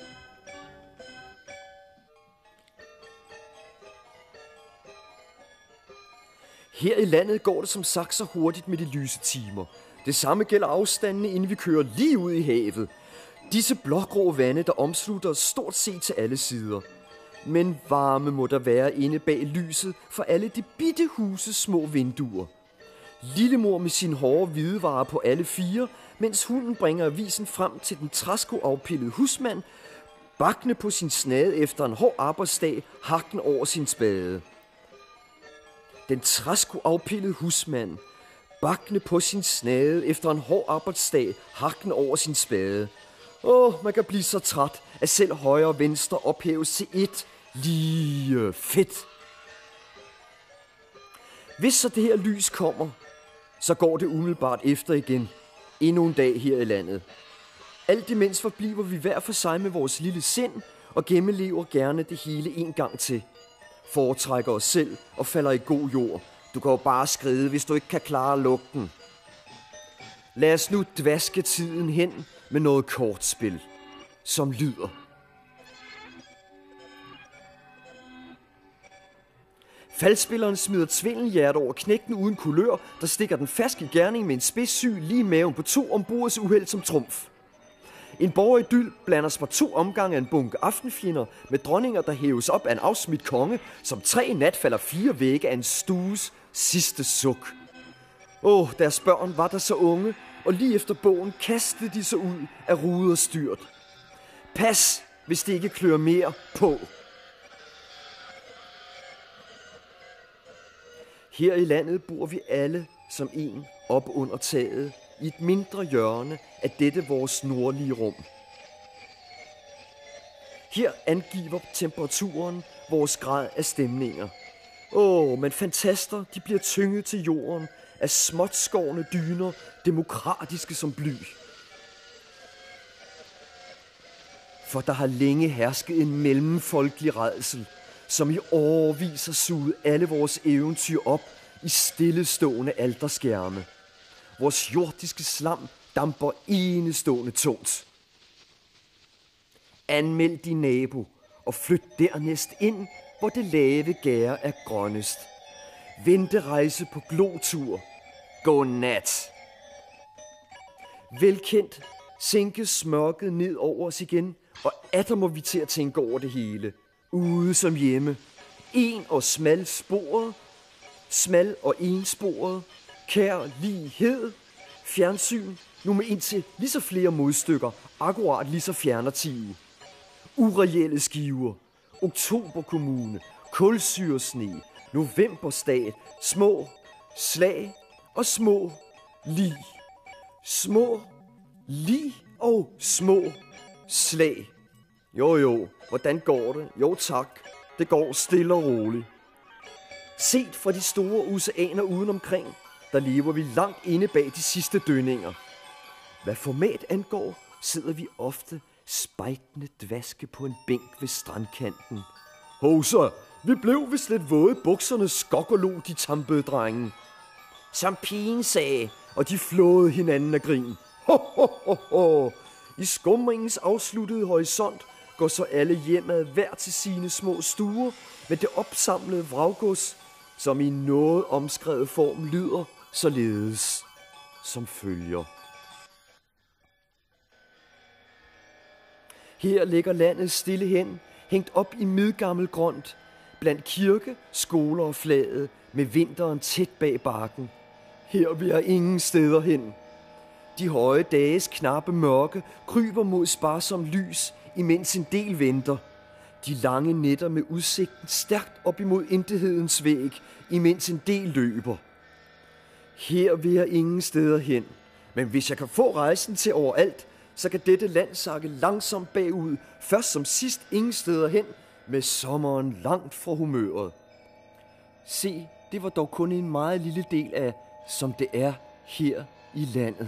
B: Her i landet går det som sagt så hurtigt med de lyse timer. Det samme gælder afstandene, inden vi kører lige ud i havet. Disse blågrå vande, der omslutter os stort set til alle sider. Men varme må der være inde bag lyset for alle de bitte huses små vinduer. Lillemor med sin hårde hvidevarer på alle fire, mens hunden bringer avisen frem til den træskoafpillede husmand, bakkende på sin snade efter en hård arbejdsdag, hakken over sin spade. Den træskoafpillede husmand, bakkende på sin snade efter en hård arbejdsdag, hakken over sin spade. Man kan blive så træt, at selv højre og venstre ophæves til et lige fedt. Hvis så det her lys kommer, så går det umiddelbart efter igen. Endnu en dag her i landet. Alt imens forbliver vi hver for sig med vores lille sind og gennemblever gerne det hele en gang til. Foretrækker os selv og falder i god jord. Du kan jo bare skride, hvis du ikke kan klare lugten. Lad os nu dvaske tiden hen med noget kortspil, som lyder. Faldspilleren smider tvindelhjerte over knægten uden kulør, der stikker den ferske gerning med en spidssyg lige i maven på 2 ombordets uheld som trumf. En borgeridyl blander sig på 2 omgange af en bunke aftenfjender med dronninger, der hæves op af en afsmidt konge, som 3 nat falder 4 vægge af en stues sidste suk. Deres børn var der så unge, og lige efter bogen kastede de sig ud af ruder styrt. Pas, hvis det ikke klør mere på. Her i landet bor vi alle som en op under taget i et mindre hjørne af dette vores nordlige rum. Her angiver temperaturen vores grad af stemninger. Men fantaster, de bliver tynget til jorden af småtskårne dyner, demokratiske som bly. For der har længe hersket en mellemfolkelig rædsel, som i årevis har suget alle vores eventyr op i stillestående alterskærme. Vores jordiske slam damper enestående tungt. Anmeld din nabo og flyt dernæst ind, hvor det lave gære er grønnest. Venterejse på glotur. Godnat. Velkendt sænkes mørket ned over os igen, og atter må vi til at tænke over det hele. Ude som hjemme. En og smal sporet. Smal og ensporet. Kærlighed. Fjernsyn. Nu med indtil lige så flere modstykker. Akkurat lige så fjernertive. Ureelle skiver. Oktoberkommune. Kulsyresne. Novemberstat. Små slag og små lig. Små lig og små slag. Jo, hvordan går det? Jo tak, det går stille og roligt. Set fra de store oceaner udenomkring, der lever vi langt inde bag de sidste dønninger. Hvad format angår, sidder vi ofte spejtende dvaske på en bænk ved strandkanten. Så, vi blev vist lidt våde bukserne skok og lå de tampede drenge. Som pigen sagde, og de flåede hinanden af grin. I skumringens afsluttede horisont går så alle hjemad hver til sine små stuer med det opsamlede vraggods, som i noget omskrevet form lyder således som følger. Her ligger landet stille hen, hængt op i midgammel grønt, blandt kirke, skoler og flaget, med vinteren tæt bag bakken. Her vil jeg ingen steder hen. De høje dages knappe mørke kryber mod sparsom lys, imens en del venter. De lange nætter med udsigten stærkt op imod intethedens væg, imens en del løber. Her vil jeg ingen steder hen, men hvis jeg kan få rejsen til overalt, så kan dette land sakke langsomt bagud, først som sidst ingen steder hen, med sommeren langt fra humøret. Se, det var dog kun en meget lille del af, som det er her i landet.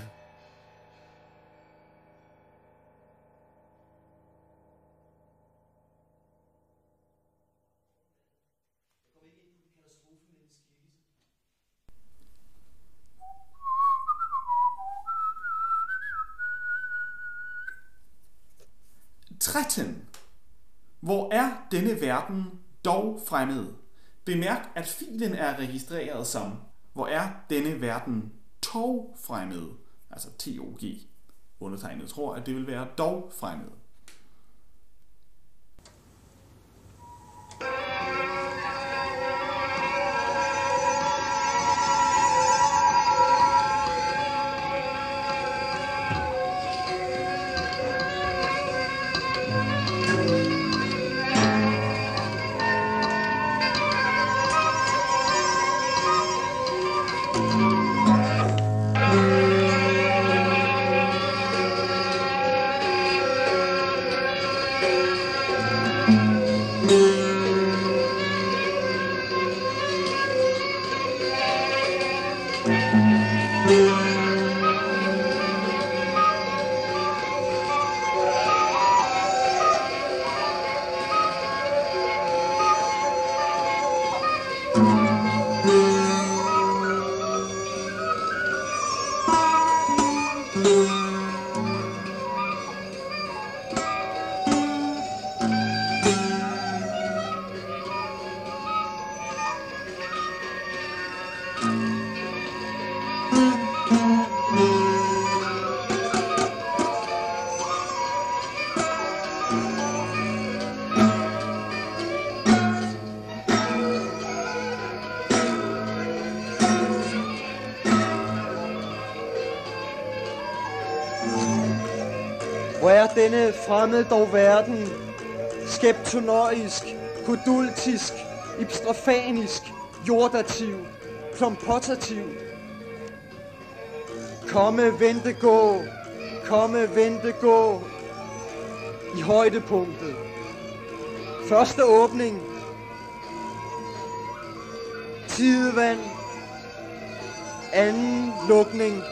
A: Hvor er denne verden dog fremmed? Bemærk, at filen er registreret som, hvor er denne verden tog fremmed? Altså TOG. Undertegnet tror, at det vil være dog fremmed.
F: Hvor er denne fremmede dog verden, skeptonoisk, kodultisk, ibstrafanisk, jordativ, plompotativ. Komme, vente, gå, komme, vente, gå, i højdepunktet. Første åbning, tidevand, anden lukning.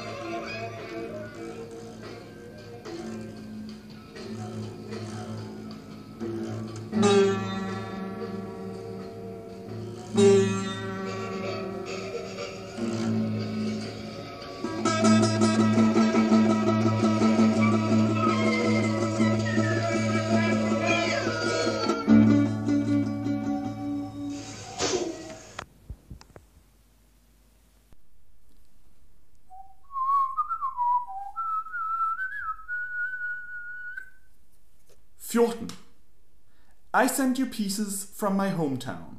A: I send you pieces from my hometown.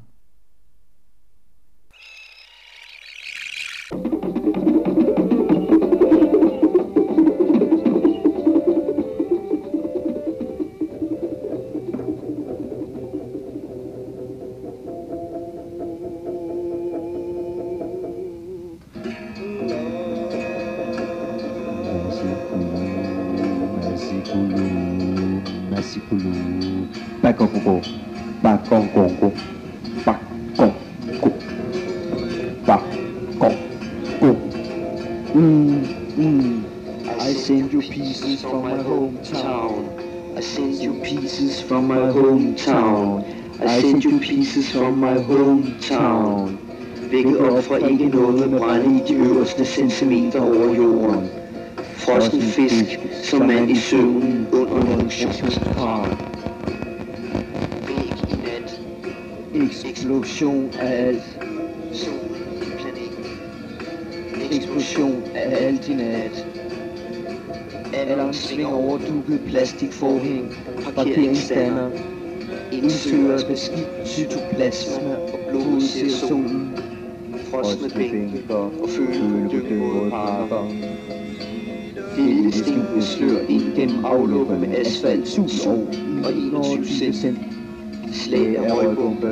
H: Bakongo, bakongo, bakongo, bakongo.
I: I send you pieces from my hometown. I send you pieces from my hometown. I send you pieces from my hometown. Vækket op fra ikke noget med brænde i de øverste centimeter over jorden. Frosten fisk, som mand i søvnen under en reduktionspark. Væg i nat.
F: Eksplosion af alt.
I: Solen i planeten.
F: Eksplosion af alt i nat.
I: Alderen svinger overdukket plastikforhæng. Parkeringsstander. Indsøger beskidt cytoplasma og blodcirkulationen. Frosne bænker og føle på dykkevåde parker. Det lille stinkende slør ind gennem aflukker med asfalt, 1000 år og 21 cent. Slag af røgbombe.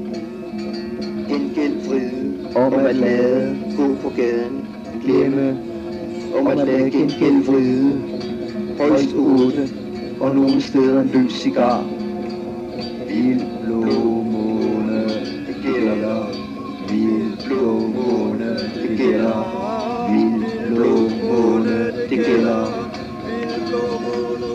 I: Gengæld vride om at lade gå på gaden. Glemme om at lade gengæld vride. Højst 8 og nogle steder en løs cigar. Vild blå måne, det gælder. Vild blå måne, det gælder. Vild blå måne, det gælder. Vild blå måne.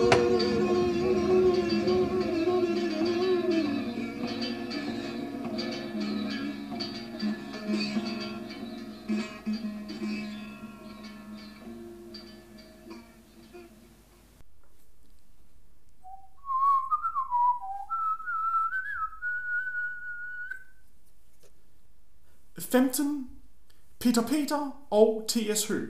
A: Peter og T.S. Høgh.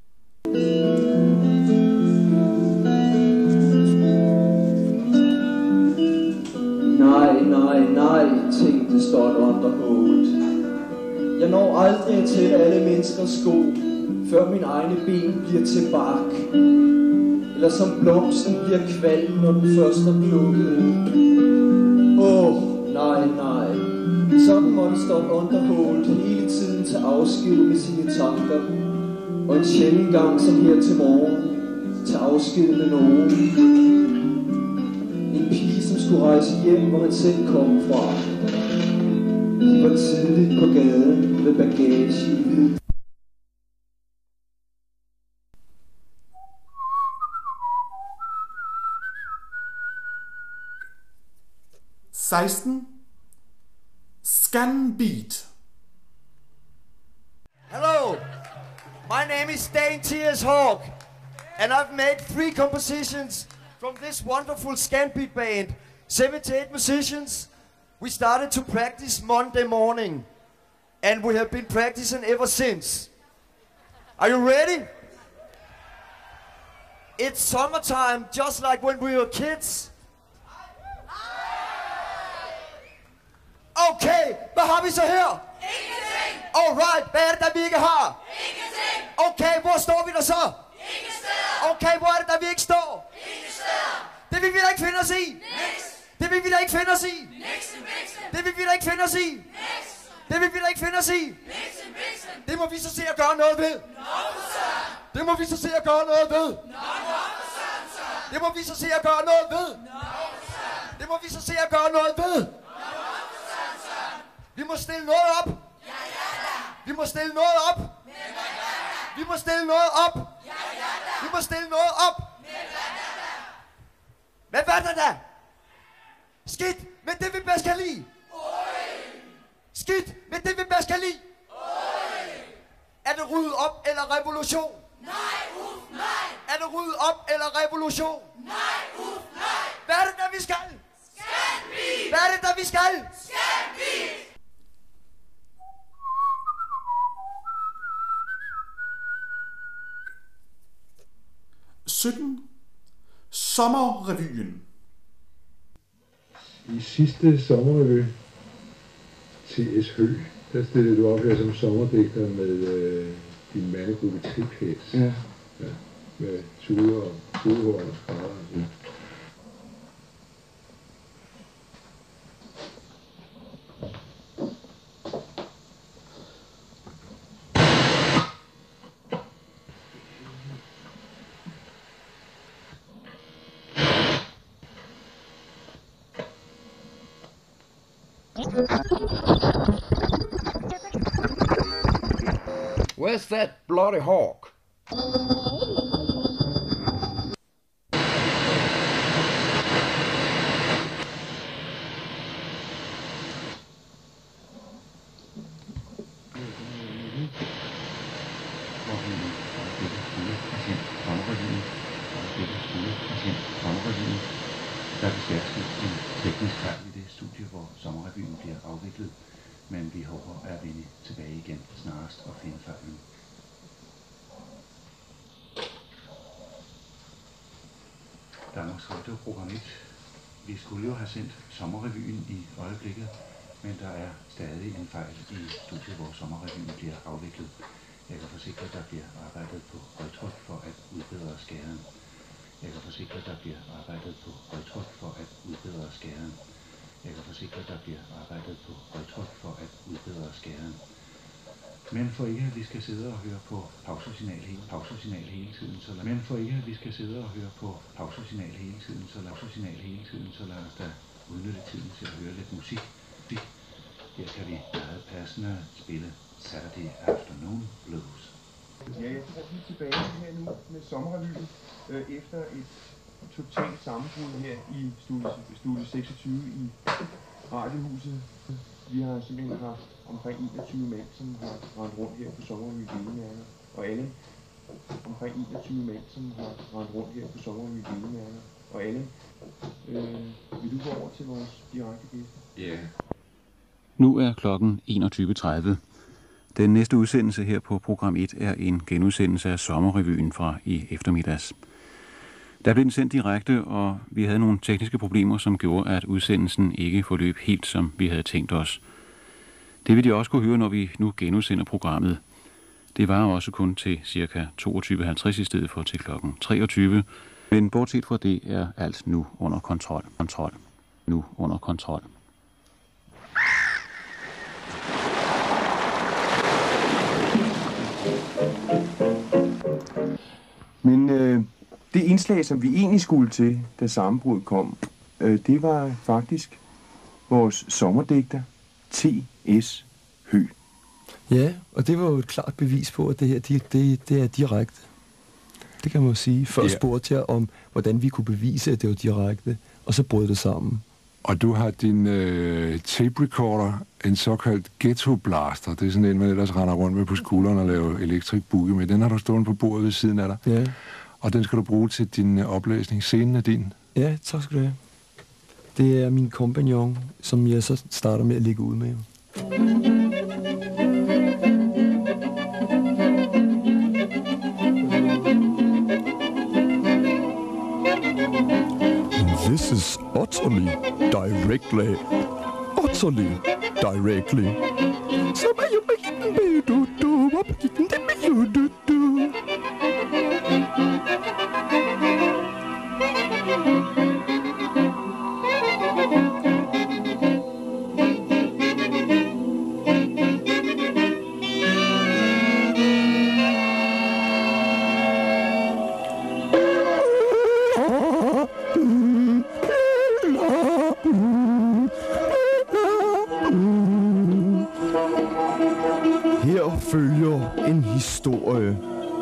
G: Nej, tænkte Stott Underholt. Jeg når aldrig til alle menneskers sko, før mine egne ben bliver til bark. Eller som blomsten bliver kvalm, når den først er plukket. Nej. Sådan måtte Stott Underholt hele tiden tage afsked med sine tanker. Og en sjælden gang som her til morgen, tage afsked med nogen. En pige, som skulle rejse hjem, hvor han selv kom fra. De var tidligt på gaden med bagage i hvid.
A: Scanbeat.
F: Hello, my name is Dane T.S. Hawk, and I've made 3 compositions from this wonderful Scanbeat band. 78 musicians. We started to practice Monday morning, and we have been practicing ever since. Are you ready? It's summertime, just like when we were kids. Okay, hvad har vi så her?
J: Ingenting!
F: Alright, hvad er det, der vi ikke har?
J: Ingenting!
F: Okay, hvor står vi der så?
J: Ingen steder!
F: Okay, hvor er det, der vi ikke står?
J: Ingen steder!
F: Det vil vi da ikke finde os i!
J: Next!
F: Det vil vi da ikke finde os i!
J: Next and Vixen!
F: Det vil vi da ikke finde os i!
J: Next!
F: Det vil vi da ikke finde os i!
J: Next and Vixen!
F: Det må vi så se at gøre noget ved! Det må vi så se at gøre noget ved! Det må vi så se at gøre noget ved! Det må vi så se at gøre noget ved! Vi må stille noget op! Vi må stille noget op! Vi må stille noget op! Vi må stille noget op! Hvad var det da? Skidt med det vi bedst kan lide! Skidt med det vi bedst kan lide! Er det ryddet op eller revolution?
J: Nej, nej!
F: Er det ryddet op eller revolution?
J: Nej, nej!
F: Hvad er det der vi skal?
J: Scanbeat!
F: Hvad er det der vi skal?
J: Scanbeat!
A: Sommerrevyen.
K: I sidste sommerrevy, T.S. Høgh, der stillede du op her som sommerdigter med din mandegruppe Tripheads.
B: Ja.
K: Med tudehår og skrædder. Ja.
L: Where's that bloody hawk?
M: Der er beskæftiget en teknisk fejl i det studie, hvor sommerrevyen bliver afviklet, men vi håber at vende tilbage igen snarest og finde fejlen. Danmarks Radio Program 1. Vi skulle jo have sendt sommerrevyen i øjeblikket, men der er stadig en fejl i studiet, hvor sommerrevyen bliver afviklet. Jeg kan forsikre, at der bliver arbejdet på højtryk for at udbedre skaden. Jeg kan forsikre, at der bliver arbejdet på højtryk for at udbedre skaden. Jeg kan forsikre, at der bliver arbejdet på højtryk for at udbedre skaden. Men for ikke, at vi skal sidde og høre på pausesignal hele tiden, så lad os da udnytte tiden til at høre lidt musik. Her kan vi meget passende spille Saturday Afternoon Blues.
B: Ja, jeg tror, vi er tilbage her nu med sommerrevyen efter et totalt sammenbrud her i studie 26 i Radiohuset. Vi har simpelthen haft omkring 21 mænd, som har rendt rundt her på sommerrevyen i Venemærker. Og alle omkring 21 mænd, som har rendt rundt her på sommerrevyen i Venemærker. Og alle, vil du gå over til vores direkte gæster?
M: Ja.
N: Nu er klokken 21.30. Den næste udsendelse her på program 1 er en genudsendelse af sommerrevyen fra i eftermiddags. Der blev den sendt direkte, og vi havde nogle tekniske problemer, som gjorde, at udsendelsen ikke forløb helt, som vi havde tænkt os. Det vil de også kunne høre, når vi nu genudsender programmet. Det var også kun til ca. 22.50 i stedet for til klokken 23. Men bortset fra det er alt nu under kontrol. Nu under kontrol.
B: Men det indslag, som vi egentlig skulle til, da sammenbruddet kom, det var faktisk vores sommerdigter, T.S. Høgh.
O: Ja, og det var jo et klart bevis på, at det her det er direkte. Det kan man jo sige. Først spurgte jeg om, hvordan vi kunne bevise, at det var direkte, og så brød det sammen.
K: Og du har din tape recorder, en såkaldt ghetto blaster. Det er sådan en, man ellers render rundt med på skulderen og laver electric boogie med. Den har du stående på bordet ved siden af dig.
O: Ja.
K: Og den skal du bruge til din oplæsning. Scenen er din.
O: Ja, tak skal du have. Det er min kompagnon, som jeg så starter med at lægge ud med.
P: This is utterly directly. So you Her følger en historie.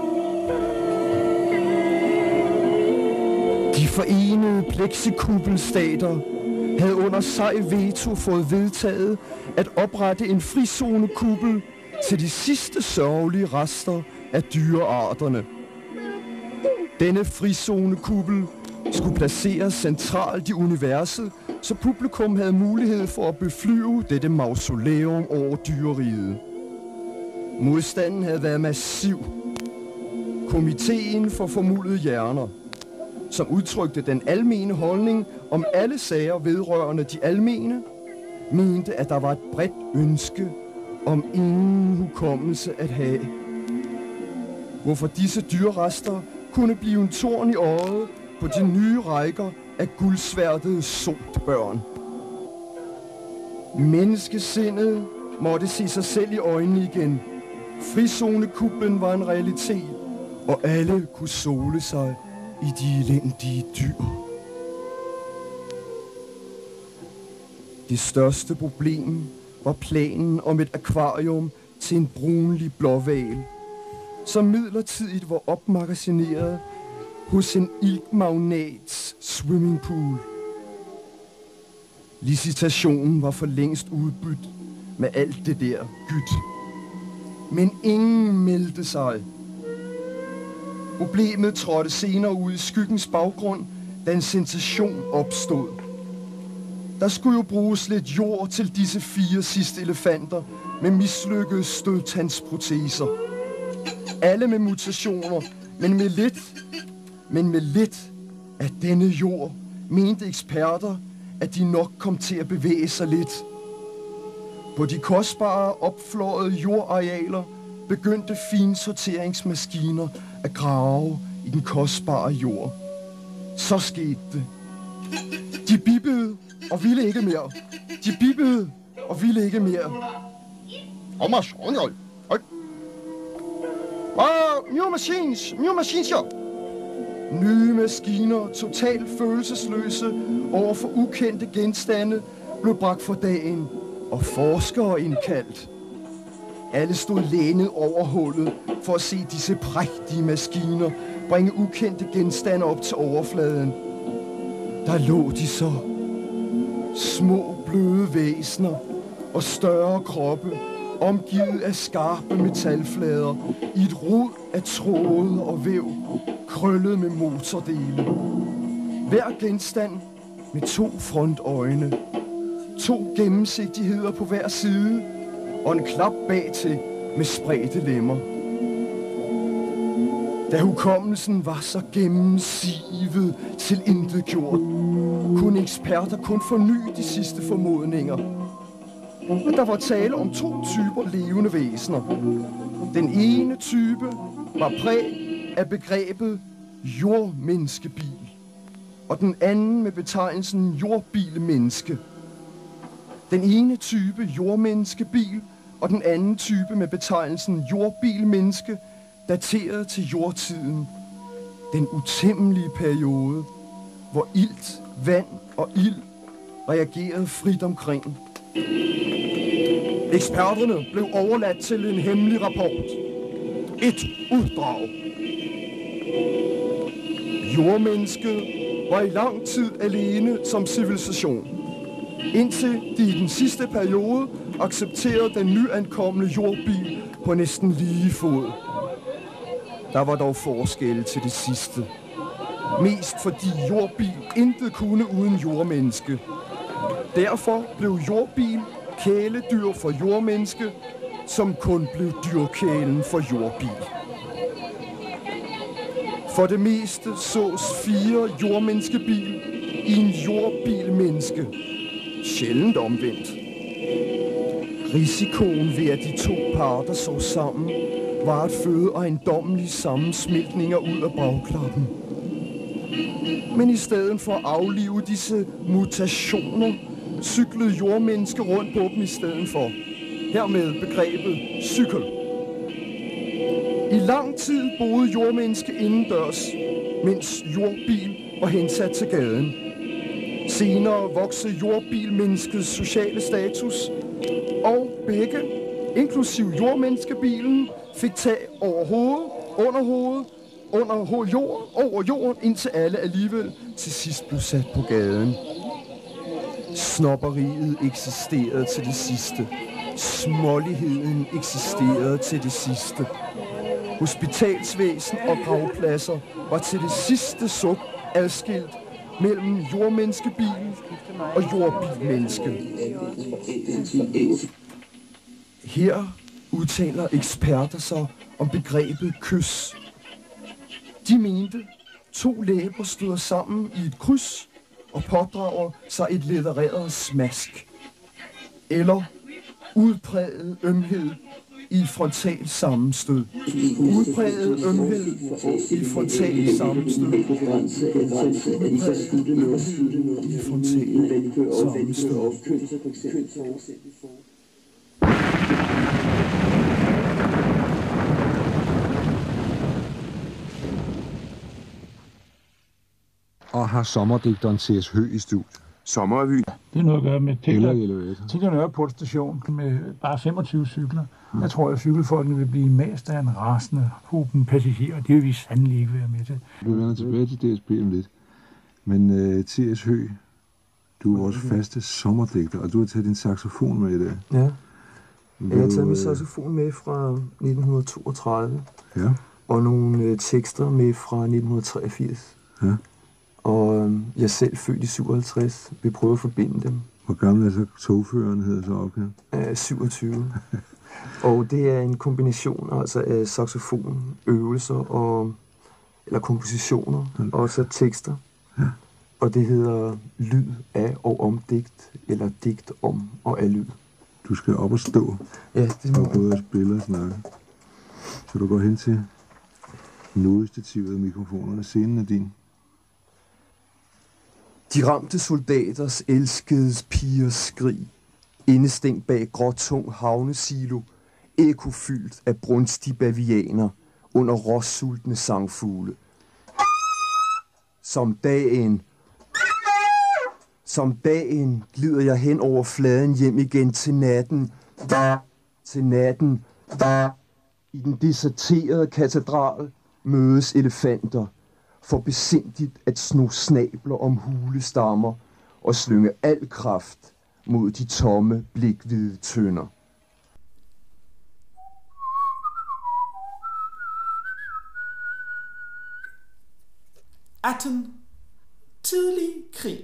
P: De forenede plexikuppelstater havde under sej veto fået vedtaget at oprette en frizonekuppel til de sidste sørgelige rester af dyrearterne. Denne frizonekuppel skulle placeres centralt i universet, så publikum havde mulighed for at beflyve dette mausoleum over dyreriget. Modstanden havde været massiv. Komiteen for formuldede hjerner, som udtrykte den almene holdning om alle sager vedrørende de almene, mente, at der var et bredt ønske om ingen hukommelse at have. Hvorfor disse dyrerester kunne blive en torn i øjet på de nye rækker af guldsværtede sotbørn. Menneskesindet måtte se sig selv i øjnene igen. Frizonekuplen var en realitet, og alle kunne sole sig i de elendige dyr. Det største problem var planen om et akvarium til en brunlig blåhval, som midlertidigt var opmagasineret hos en iltmagnats swimmingpool. Licitationen var for længst udbydt med alt det der gyt. Men ingen meldte sig. Problemet trådte senere ud i skyggens baggrund, da en sensation opstod. Der skulle jo bruges lidt jord til disse 4 sidste elefanter med mislykkede stødtandsproteser. Alle med mutationer, men med lidt af denne jord, mente eksperter, at de nok kom til at bevæge sig lidt. På de kostbare, opflåede jordarealer begyndte finsorteringsmaskiner at grave i den kostbare jord. Så skete det. De bippede og ville ikke mere. De bippede og ville ikke mere. New machines, ja. Nye maskiner, totalt følelsesløse over for ukendte genstande, blev bragt for dagen, og forskere indkaldt. Alle stod lænet over hullet for at se disse prægtige maskiner bringe ukendte genstande op til overfladen. Der lå de så. Små bløde væsener og større kroppe, omgivet af skarpe metalflader, i et rod af tråde og væv, krøllet med motordele. Hver genstand med 2 frontøjne, 2 gennemsigtigheder på hver side, og en klap bagtil med spredte lemmer. Da hukommelsen var så gennemsivet til intet gjort, kunne eksperter kun forny de sidste formodninger. Men der var tale om 2 typer levende væsener. Den ene type var præg af begrebet jordmenneskebil, og den anden med betegnelsen jordbilmenneske. Den ene type jordmenneskebil og den anden type med betegnelsen jordbilmenneske dateret til jordtiden, den utæmmelige periode, hvor ilt, vand og ild reagerede frit omkring. Eksperterne blev overladt til en hemmelig rapport. Et uddrag. Jordmennesket var i lang tid alene som civilisation, indtil de i den sidste periode accepterede den nyankomne jordbil på næsten lige fod. Der var dog forskelle til det sidste. Mest fordi jordbil intet kunne uden jordmenneske. Derfor blev jordbil kæledyr for jordmenneske, som kun blev dyrkælen for jordbil. For det meste sås 4 jordmenneskebil i en jordbilmenneske. Sjældent omvendt. Risikoen ved, at de 2 parter så sammen, var at føde ejendommelige sammensmeltninger ud af bagklappen. Men i stedet for at aflive disse mutationer, cyklede jordmennesker rundt på dem i stedet for. Hermed begrebet cykel. I lang tid boede jordmenneske indendørs, mens jordbil var hensat til gaden. Senere voksede jordbilmenneskets sociale status, og begge, inklusiv jordmenneskebilen, fik tag over hovedet, under jorden, over jorden, indtil alle alligevel til sidst blev sat på gaden. Snobberiet eksisterede til det sidste. Småligheden eksisterede til det sidste. Hospitalsvæsen og gravpladser var til det sidste suk adskilt mellem jordmenneskebilen og jordbilmenneske. Her udtaler eksperter sig om begrebet kys. De mente, 2 læber støder sammen i et kryds og pådrager sig et littereret smask. Eller udpræget ømhed i frontal sammenstød. Udpræget ømhed i frontal sammenstød. Udpræget ømhed i frontal sammenstød.
K: Og har sommerdigteren C.S. Høgh i studiet.
E: Sommerrevy. Det er noget at gøre med
K: Eller
E: Nørreport station med bare 25 cykler. Jeg tror, at cykelfolkene vil blive mast af en rasende hoben passagerer. Det vil vi sandelig ikke være med til.
K: Du vender tilbage til DSB om lidt. Men T.S. Høgh, du er vores faste sommerdigter, og du har taget din saxofon med i dag.
O: Ja, jeg har taget min saxofon med fra 1932.
K: Ja.
O: Og nogle tekster med fra 1983.
K: Ja.
O: Og jeg er selv født i 57, vil prøve at forbinde dem.
K: Hvor gammel er så togføreren, hedder så op her?
O: 27. Og det er en kombination altså af saxofon, øvelser eller kompositioner, og så tekster.
K: Ja.
B: Og det hedder Lyd af og om digt, eller digt om og af lyd.
K: Du skal op og stå.
B: Ja, det må
K: og både at spille og snakke. Så du går hen til nodestativet og mikrofonerne. Scenen er din.
B: De ramte soldaters elskedes pigers skrig. Indestængt bag gråtung havnesilo. Ekofyldt af brunstige bavianer under råsultne sangfugle. Som dagen glider jeg hen over fladen hjem igen til natten. I den deserterede katedral mødes elefanter, for besindigt at sno snabler om hulestammer og slynge al kraft mod de tomme blikhvide tønder.
Q: Tidlig krig.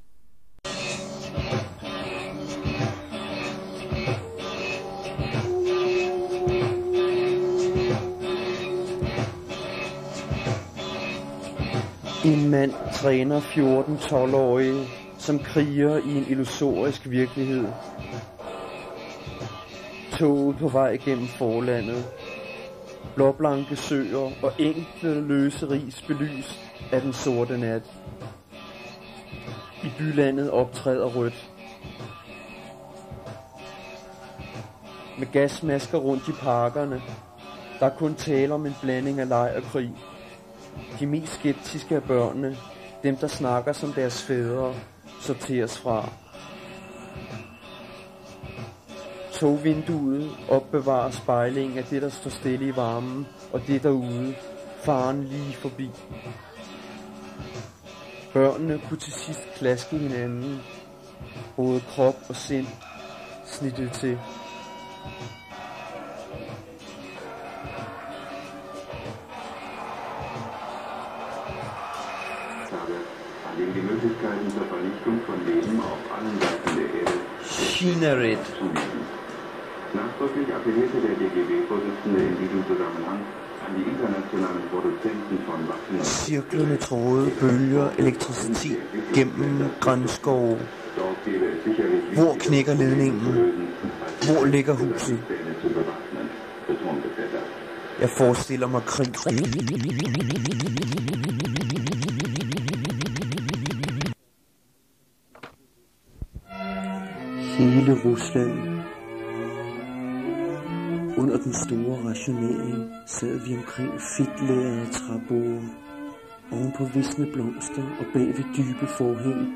B: En mand træner 14-12-årige, som kriger i en illusorisk virkelighed. Toget på vej gennem forlandet. Blåblanke søer og enkle løse ris belyst af den sorte nat. I bylandet optræder rødt. Med gasmasker rundt i parkerne. Der er kun tale om en blanding af leg og krig. De mest skeptiske af børnene, dem der snakker som deres fædre, sorteres fra. Togvinduet opbevarer spejling af det, der står stille i varmen, og det derude, faren lige forbi. Børnene kunne til sidst klaske hinanden, både krop og sind snittet til.
R: den die Möglichkeiten zur Vernichtung von Leben auf allen Seiten der Erde
B: Chinaret
R: zu bieten. Nachdrücklich appellierte der DGB-Vorsitzende in diesem Zusammenhang an die internationalen Produzenten von Waffen.
B: Cirklende tråde bølger elektricitet gennem grænskove. Hvor knækker ledningen? Hvor ligger huset? Jeg forestiller mig krig. Hele Rusland. Under den store rationering sad vi omkring fedtlærede træborde, oven på visne blomster og bag ved dybe forhæng.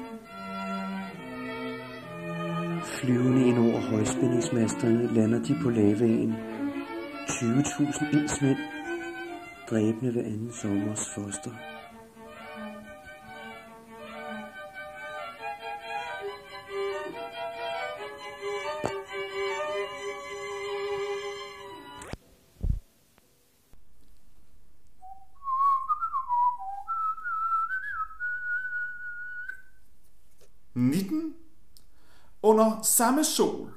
B: Flyvende ind over højspændingsmasterne lander de på lavaen. 20.000 indsmænd, dræbende ved anden sommers foster.
Q: Under samme sol.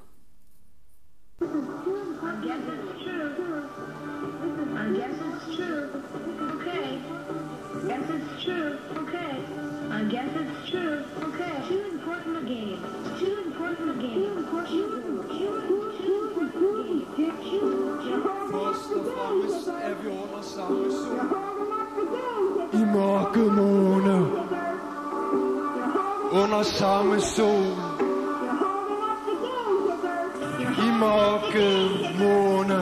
P: I mørke måne. Under samme sol. I mørke måne.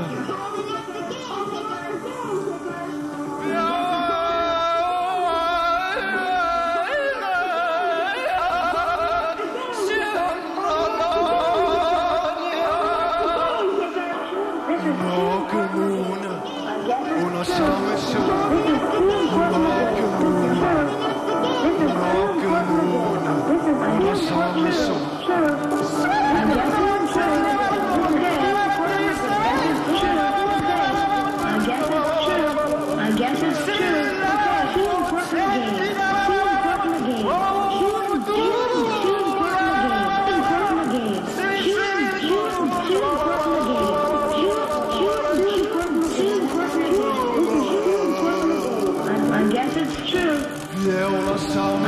P: Under samme sol. I mørke måne. Mørke måne. Under samme sol.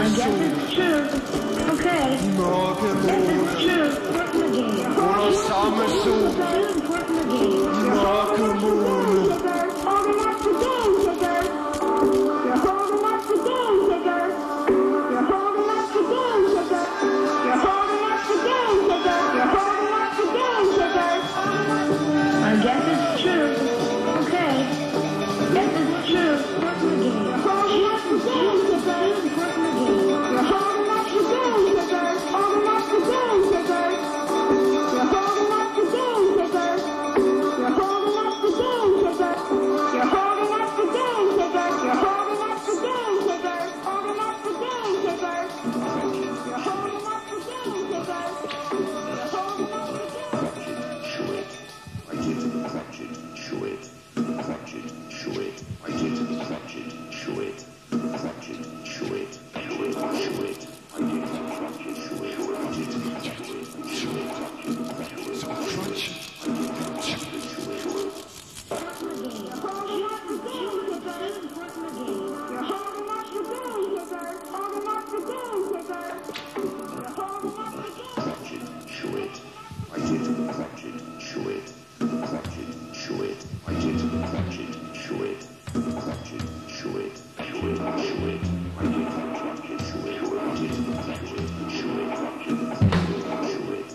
P: sol. De mørke måne. Under samme sol. De mørke måne.
J: I guess it's true. Okay. Guess it's true. You're holding up the game, suckers. You're holding up the game, suckers. Holding up the game, suckers. You're holding up the game, suckers. You're holding up the game, suckers. You're holding up the game, suckers. You're holding up the game, suckers. Holding up the game, suckers. You're holding up the game, suckers. You're holding up the game.
R: I did crunch it, chew it, crunch it, chew it. I did crunch it, chew it, crunch it, chew it, chew it, chew it. I did crunch it, chew it, I did crunch it, chew it, crunch it, crunch it. I did crunch it, chew it.
J: You're holding up the game, suckers. You're holding up the game, suckers. Holding up the game, suckers. You're holding up the game.
R: Crunch it, chew it. I did crunch it, chew it. Crunch it, chew it. I did crunch it, chew it. Crunch it, chew it. Chew it, chew it. I did crunch it, chew it. I did crunch it, chew it. Crunch it, chew it.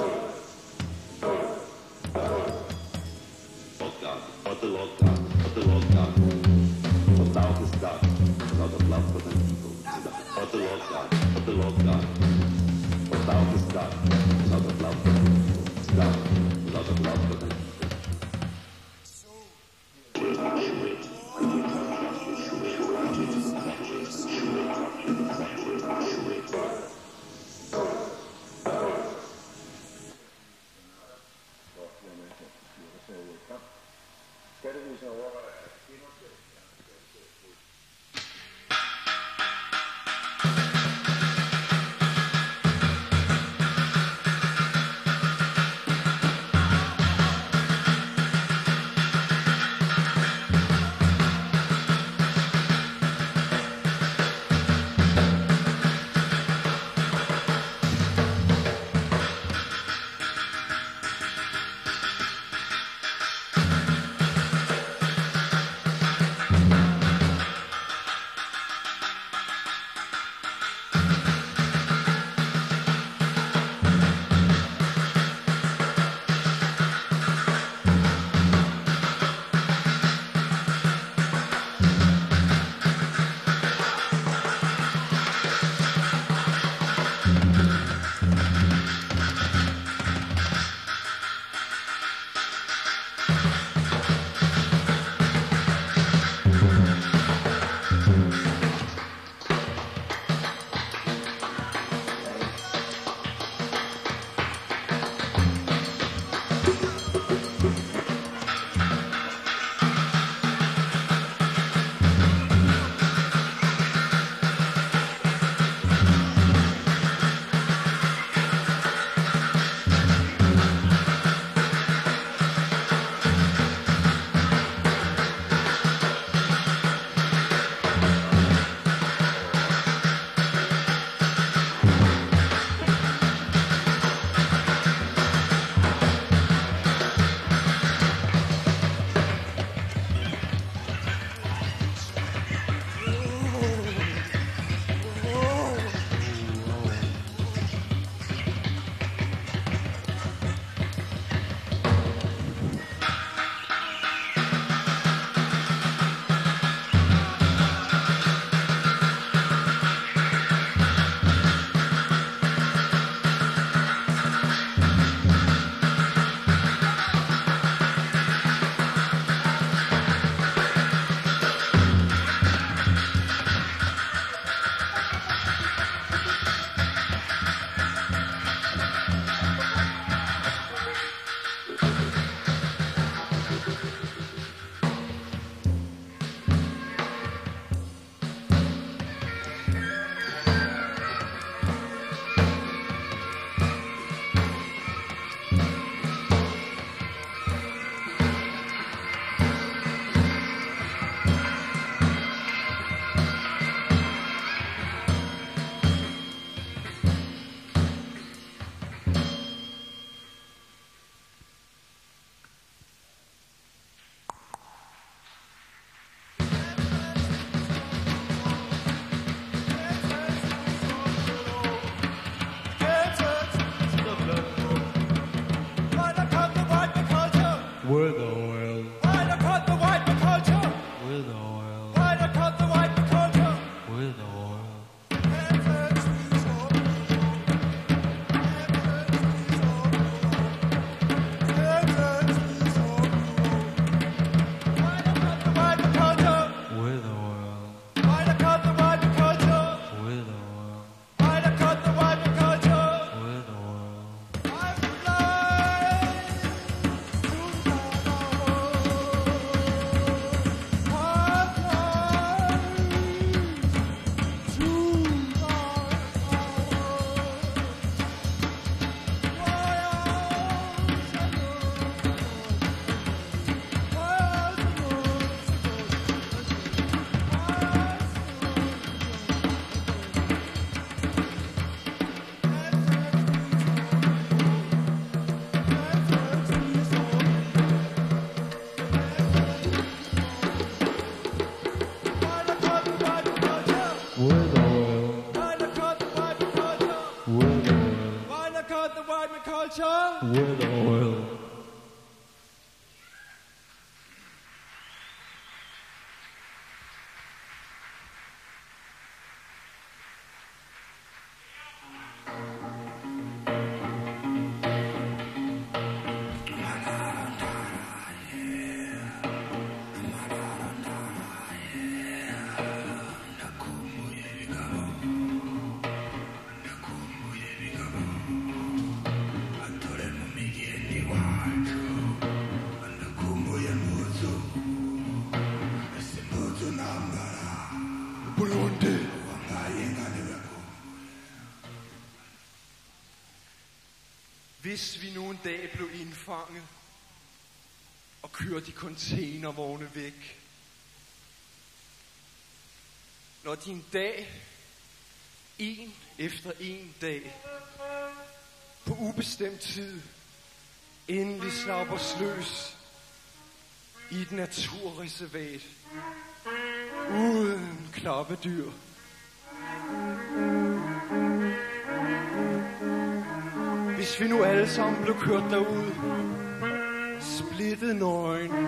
R: Lockdown, what the lockdown. Without the start, not of love for the people. What the lockdown. Without the start, not of love for the people. Start, not of love for the people.
O: with oil.
S: Hvis vi nu en dag blev indfanget og kørt i containervogne væk. Når de en dag, en efter en dag, på ubestemt tid, endelig slapper løs i et naturreservat, uden klappedyr. Hvis vi nu alle sammen blev kørt derud, splittet nøgen,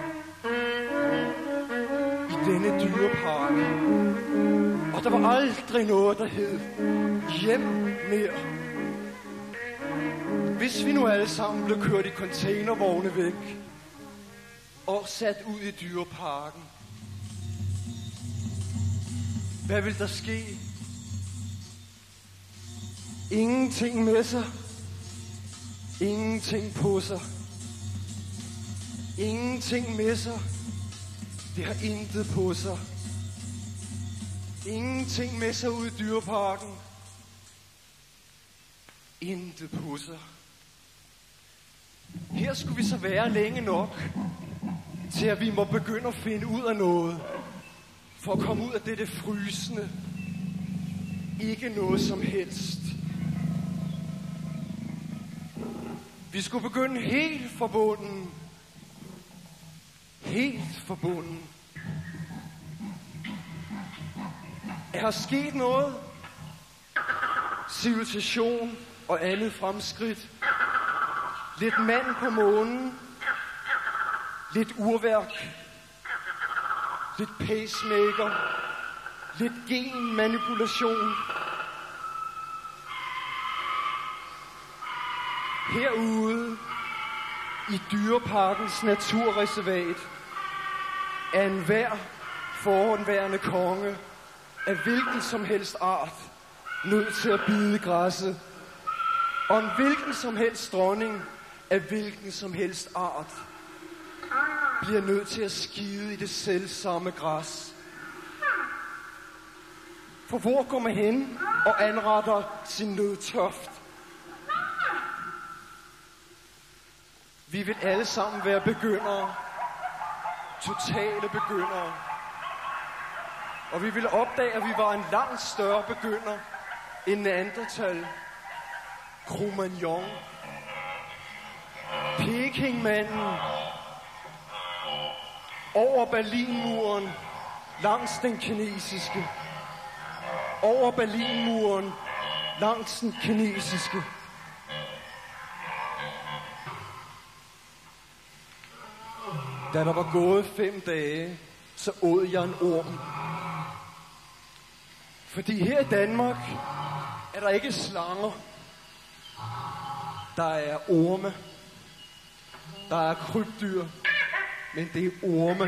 S: i denne dyrepark, og der var aldrig noget, der hed hjem mere. Hvis vi nu alle sammen blev kørt i containervogne væk, og sat ud i dyreparken, hvad vil der ske? Ingenting med sig. Ingenting på sig. Ingenting med sig. Det har intet på sig. Ingenting med sig ud i dyreparken. Intet på sig. Her skulle vi så være længe nok, til at vi må begynde at finde ud af noget, for at komme ud af dette frysende. Ikke noget som helst. Vi skulle begynde helt fra bunden. Helt fra bunden. Er der sket noget? Civilisation og andet fremskridt. Lidt mand på månen. Lidt urværk. Lidt pacemaker. Lidt genmanipulation. Herude i dyreparkens naturreservat er enhver forhåndværende konge af hvilken som helst art nødt til at bide græsset, og en hvilken som helst dronning af hvilken som helst art bliver nødt til at skide i det selvsamme græs. For hvor går man hen og anretter sin nødtørft? Vi vil alle sammen være begyndere. Totale begyndere. Og vi ville opdage, at vi var en langt større begynder end Neandertal, Cro-Magnon, Pekingmanden, over Berlinmuren, langs den kinesiske, over Berlinmuren, langs den kinesiske. Da der var gået 5 dage, så åd jeg en orm. Fordi her i Danmark er der ikke slanger. Der er orme. Der er krybdyr. Men det er orme.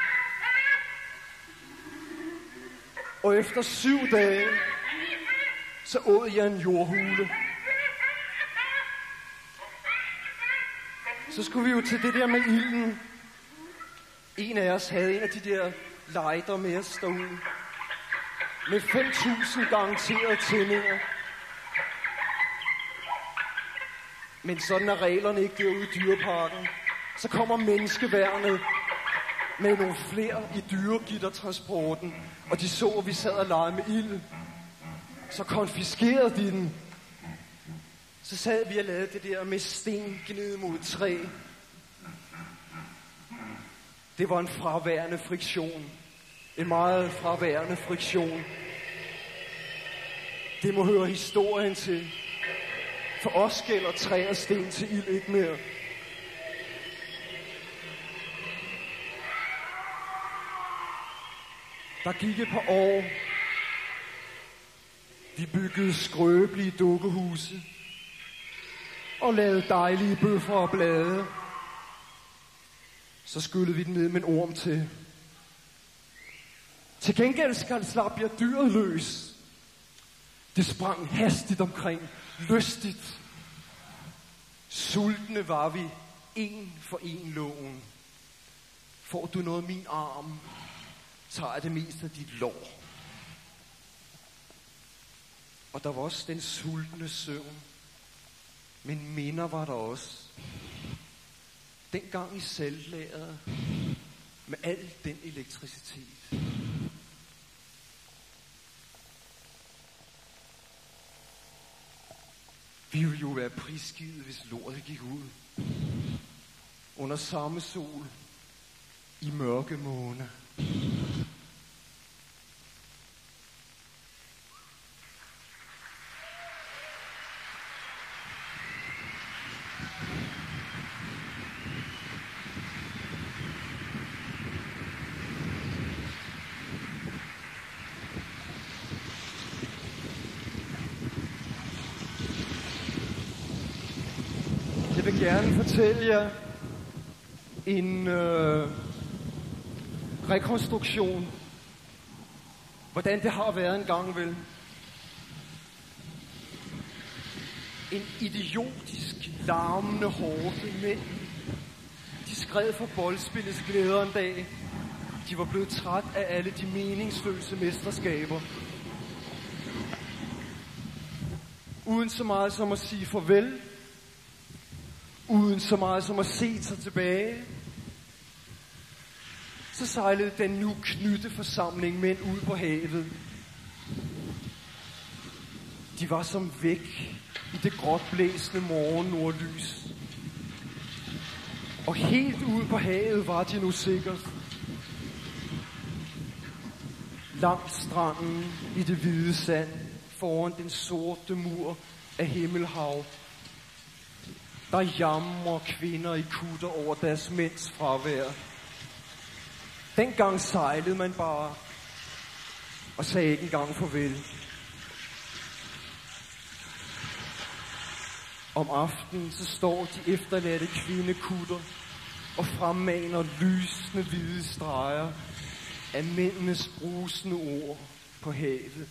S: Og efter 7 dage, så åd jeg en jordhule. Så skulle vi jo til det der med ilden. En af os havde en af de der lighter med at stå ud. Med 5.000 garanterede tændinger. Men sådan er reglerne ikke derude i dyreparken. Så kommer menneskeværnet med nogle flere i dyregittertransporten. Og de så, at vi sad og legede med ild. Så konfiskerede de den. Så sad vi og lavede det der med sten gnidet mod træ. Det var en fraværende friktion. En meget fraværende friktion. Det må høre historien til. For os gælder træ og sten til ild ikke mere. Der gik et par år. Vi byggede skrøbelige dukkehuse og lavede dejlige bøffer og blade. Så skyllede vi den ned med en orm til. Til gengæld slap jeg dyret løs. Det sprang hastigt omkring, lystigt. Sultne var vi, en for en lågen. Får du noget af min arm, tager jeg det meste af dit lår. Og der var også den sultne søvn. Men minder var der også. Dengang i saltlageret, med al den elektricitet. Vi ville jo være prisgivet, hvis lortet gik ud. Under samme sol, i mørke måne. Jeg vil gerne fortælle jer en rekonstruktion, hvordan det har været en gang vel. En idiotisk, larmende horde mænd. De skred for boldspillets glæder en dag. De var blevet træt af alle de meningsløse mesterskaber. Uden så meget som at sige farvel. Uden så meget som at se sig tilbage. Så sejlede den nu knytte forsamling mænd ud på havet. De var som væk i det gråt blæsende morgennordlys. Og helt ude på havet var de nu sikkert. Langt stranden i det hvide sand, foran den sorte mur af himmelhav. Der jamrer kvinder i kutter over deres mænds fravær. Dengang sejlede man bare og sagde ikke engang farvel. Om aftenen så står de efterladte kvindekutter og fremmaner lysende hvide streger af mændenes brusende ord på havet.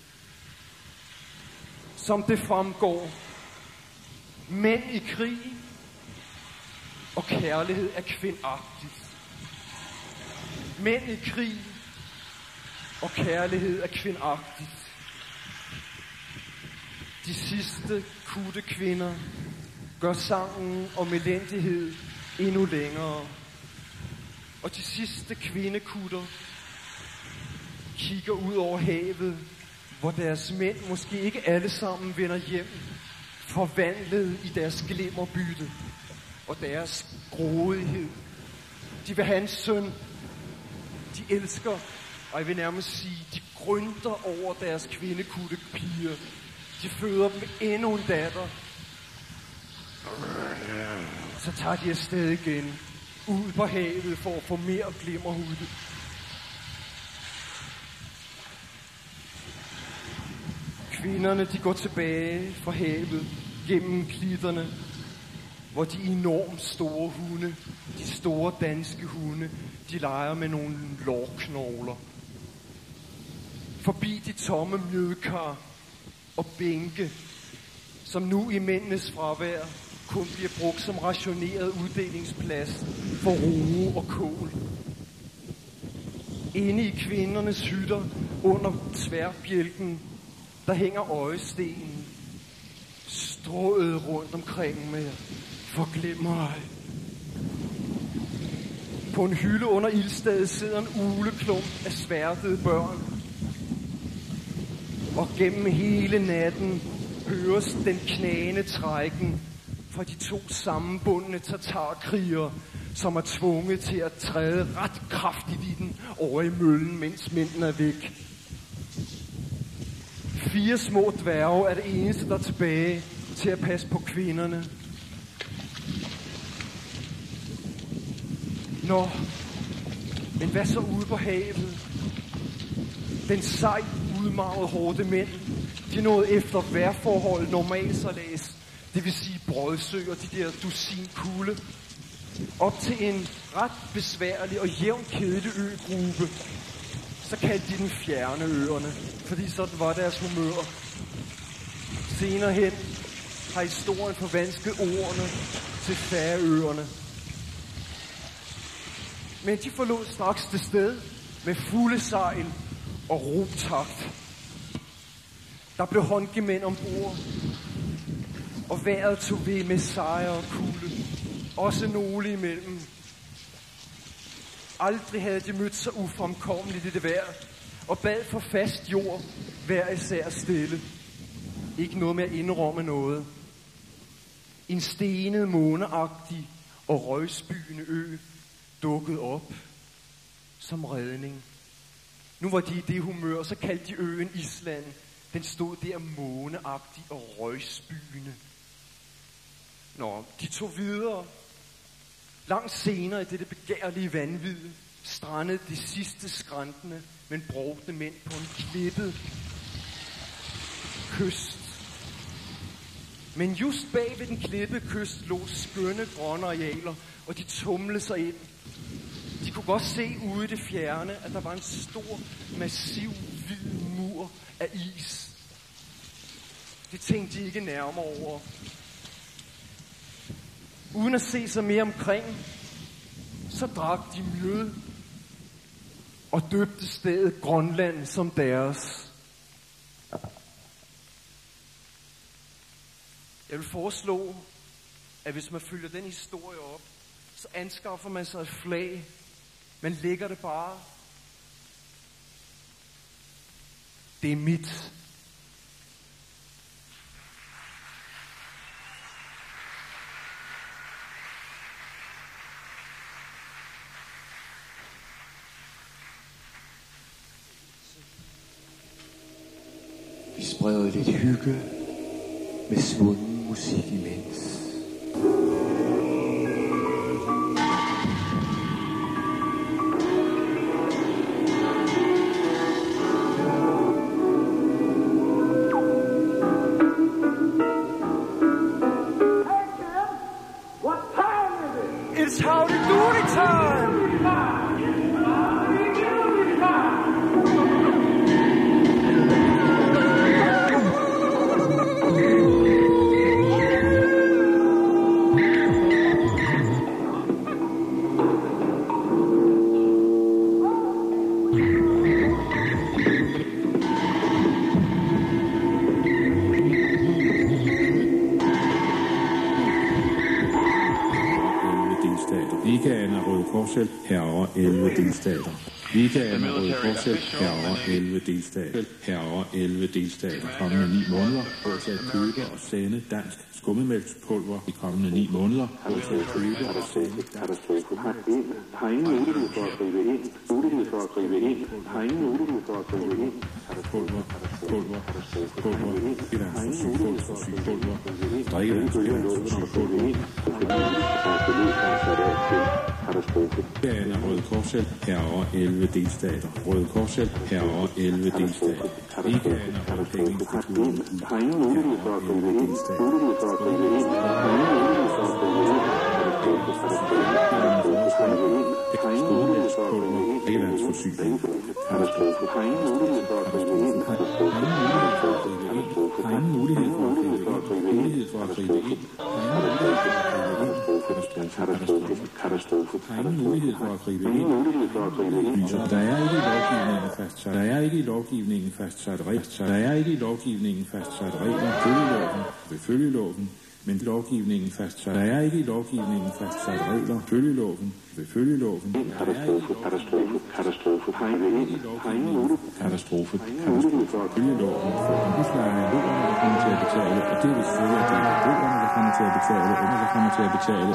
S: Som det fremgår, mænd i krig og kærlighed er kvindagtigt. Mænd i krig og kærlighed er kvindagtigt. De sidste kutte kvinder gør sangen om elendighed endnu længere. Og de sidste kvindekutter kigger ud over havet, hvor deres mænd måske ikke alle sammen vender hjem, forvandlet i deres glimmerbytte og deres grådighed. De vil have en søn. De elsker, og jeg vil nærmest sige, de grynter over deres kvindekutte piger. De føder dem endnu en datter. Så tager de afsted igen, ud på havet for at få mere glimmerhudde. Kvinderne, de går tilbage fra havet, gennem klitterne, hvor de enormt store hunde, de store danske hunde, de leger med nogle lårknogler. Forbi de tomme mjødkar og bænke, som nu i mændenes fravær kun bliver brugt som rationeret uddelingsplads for roe og kål. Inde i kvindernes hytter under tværbjælken, der hænger øjestenen, strået rundt omkring med forglem mig. På en hylde under ildstedet sidder en uleklump af sværtede børn. Og gennem hele natten høres den knagende trækken fra de to sammenbundne tatarkrigere, som er tvunget til at træde ret kraftigt i den over i møllen, mens mændene er væk. 4 små dværge er det eneste, der er tilbage, til at passe på kvinderne. Nå, men hvad så ude på havet? Den sejt udmarvede hårde mænd, de nåede efter vejrforhold normalsalæs, det vil sige brødsøer, de der dusin-kulde, op til en ret besværlig og jævnt kedelig øgruppe. Så kaldte de den fjerne øerne, fordi sådan var deres humør. Senere hen har historien forvansket ordene til Færøerne. Men de forlod straks det sted med fulde sejl og roptakt. Der blev håndgemænd ombord, og vejret tog ved med sejr og kulde, også nogle imellem. Aldrig havde de mødt så ufremkommeligt i det vejr, og bad for fast jord hver især stille. Ikke noget med at indrømme noget. En stenet, måneagtig og røgspyende ø dukkede op som redning. Nu var de i det humør, så kaldte de øen Island. Den stod der måneagtig og røgspyende. Nå, de tog videre. Langt senere i dette begærlige vanvid strandede de sidste skrantende, men brovtende mænd på en klippet kyst. Men just bag ved den klippede kyst lå skønne grønne arealer, og de tumlede sig ind. De kunne godt se ude i det fjerne, at der var en stor, massiv, hvid mur af is. Det tænkte de ikke nærmere over. Uden at se sig mere omkring, så drak de mjød og døbte stedet Grønland som deres. Jeg vil foreslå, at hvis man følger den historie op, så anskaffer man sig et flag. Man lægger det bare. Det er mit.
I: Vi spreder lidt hygge med svunden musik imens.
S: It's howdy doody time!
T: Ligaen af Røde Korshjælp herover 11 delstater. Ligaen af Røde Korshjælp herover 11 delstater. Herover 11 delstater. Kommende 9 måneder. Både til at købe og sende dansk skummemælkspulver i kommende 9 måneder. Både til at købe og sende dansk skummemælkspulver.
R: Har ingen mulighed for at gribe ind. Mulighed for at gribe ind. Har ingen mulighed for at gribe ind.
T: Pulver. Drikkevandspulver. Ligaen af Røde Korshjælp herover 11 delstater. Røde Korshjælp herover 11 delstater. Ligaen af Røde Pengeinstituttet
R: har ingen mulighed for at gribe ind. Mulighed for at gribe ind. Har ingen mulighed for at gribe ind.
T: Drikkevandsforsyning.
R: Katastrofe. Har ingen mulighed for at gribe ind.
T: Har ingen mulighed for at gribe ind. Mulighed for at gribe ind.
R: Katastrofe.
T: Har ingen mulighed for at gribe ind. Der er ikke i lovgivningen fastsat regler. Der er ikke i lovgivningen fastsat regler. Følgeloven. Men lovgivningen fastsat. Der er ikke i lovgivningen fastsat regler. Følgeloven.
R: Katastrofe. Har ingen mulighed.
T: Katastrofe. Følgeloven. For huslejen er lånerne, der kommer til at betale. Og det vil sige, at det er lånerne, der kommer til at betale. Der kommer til at betale.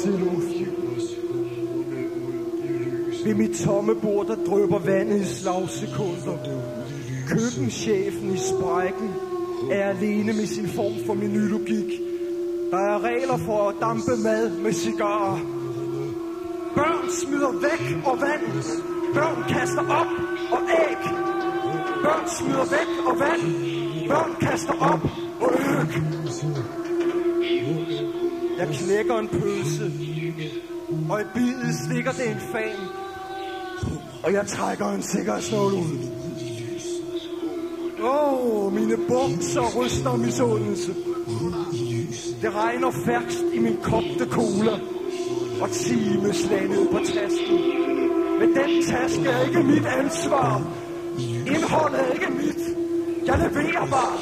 S: renset luft. Ved mit tomme bord, der drypper vandet i slagsekunder. Køkkenchefen i sprækken er alene med sin form for menulogik. Der er regler for at dampe mad med cigarer. Børn smider væk og vand. Børn kaster op og æg. Børn smider væk og vand. Børn kaster op og æg. Jeg knækker en pølse, og i bidet stikker det en fan. Og jeg trækker en sikkerhedsnål ud. Mine bukser ryster af misundelse. Det regner færkst i min kogte cola, og timeslag ned på tasken. Men den taske er ikke mit ansvar. Indholdet er ikke mit. Jeg leverer bare.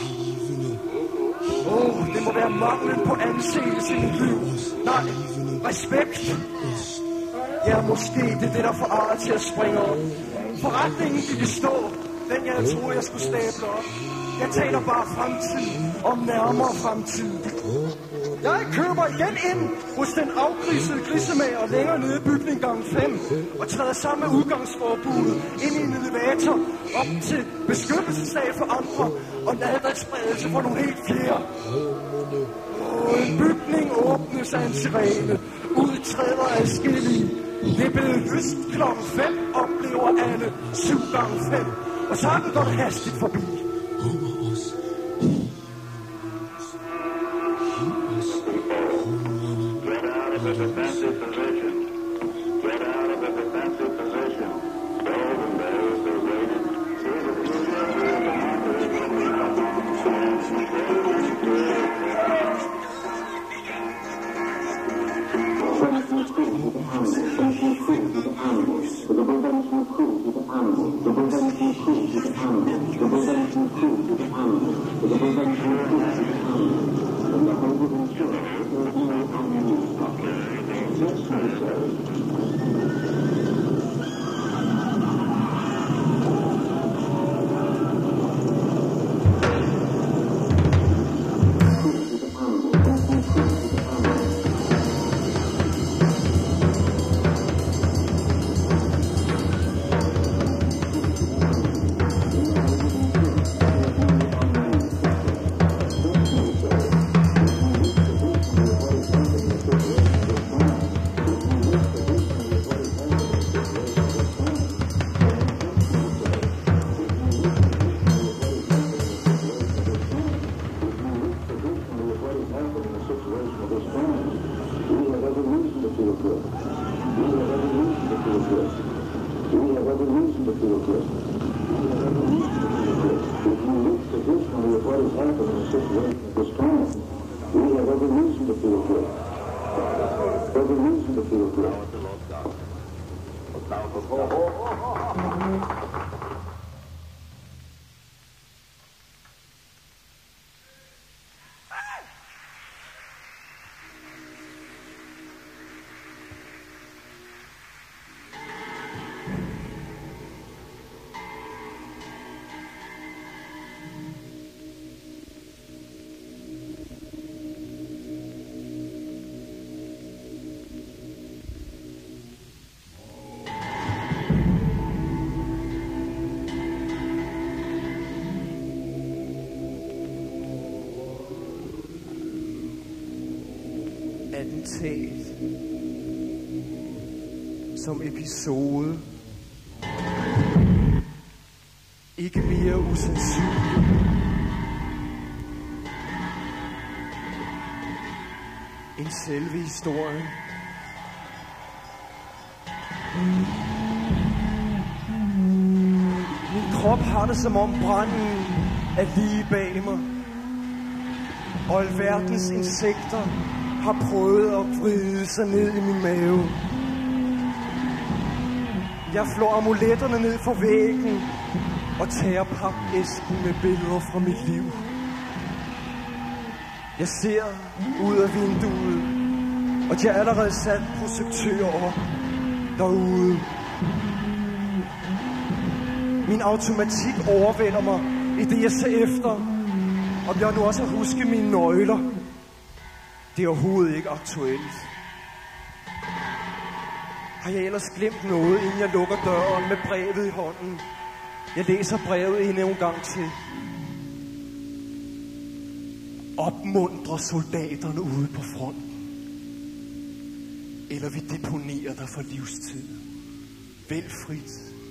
S: Det må være manglen på anseelse i mit liv. Nej, respekt. Ja, måske det er det, der får Arne til at springe op. Forretningen gik i stå, den jeg troede, jeg skulle stable op. Jeg taler bare fremtid, om nærmere fremtid. Jeg køber igen ind hos den afgrisede grisemager længere nede i bygning gang 5, og træder sammen med udgangsforbuddet ind i en elevator op til beskyttelsesdag for andre og nadrigsspredelse for nogle helt fjerde. En bygning åbnes af en sirene, udtræder adskillige. Det er blevet lyst klokken 5, oplever alle 7 gange 5, og så går det hastigt forbi.
R: Get out of the defensive position. Get out of the defensive position. Those and those are rated.
S: Attentat som episode. Ikke mere usandsynligt. End selve historien. Min krop har det som om branden er lige bag mig. Og alverdens insekter har prøvet at vride sig ned i min mave. Jeg flår amuletterne ned fra væggen og tager papæsken med billeder fra mit liv. Jeg ser ud af vinduet, og de har allerede sat projektører op derude. Min automatik overvælder mig, i det jeg ser efter, om jeg nu også har husket mine nøgler. Det er overhovedet ikke aktuelt. Har jeg ellers glemt noget, inden jeg lukker døren med brevet i hånden? Jeg læser brevet endnu en gang til. Opmuntre soldaterne ude på fronten. Eller vi deponerer dig for livstid. Vælg frit.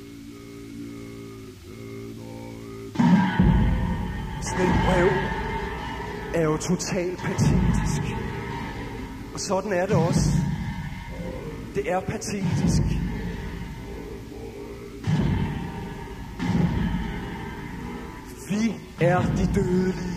S: Sådan et brev er jo totalt patetisk. Og sådan er det også. Det er patetisk. Vi er de dødelige.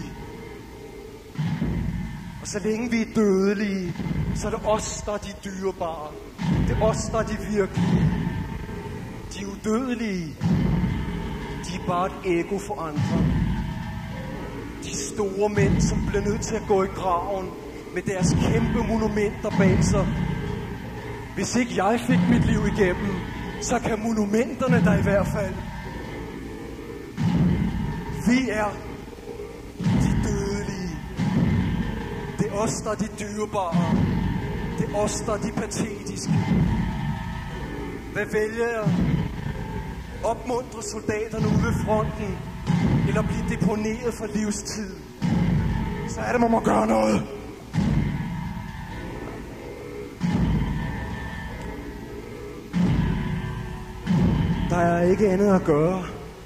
S: Og så længe vi er dødelige, så er det os, der er de dyrebare. Det er os, der er de virkelige. De udødelige, de er bare et ego for andre. De store mænd, som bliver nødt til at gå i graven med deres kæmpe monumenter bag sig. Hvis ikke jeg fik mit liv igennem, så kan monumenterne der i hvert fald. Vi er de dødelige. Det er os, der er de dyrebare. Det er os, der er de patetiske. Hvad vælger jeg? Opmuntre soldaterne ude ved fronten, eller blive deponeret for livstid? Så er det, man må gøre noget. Der er ikke andet at gøre.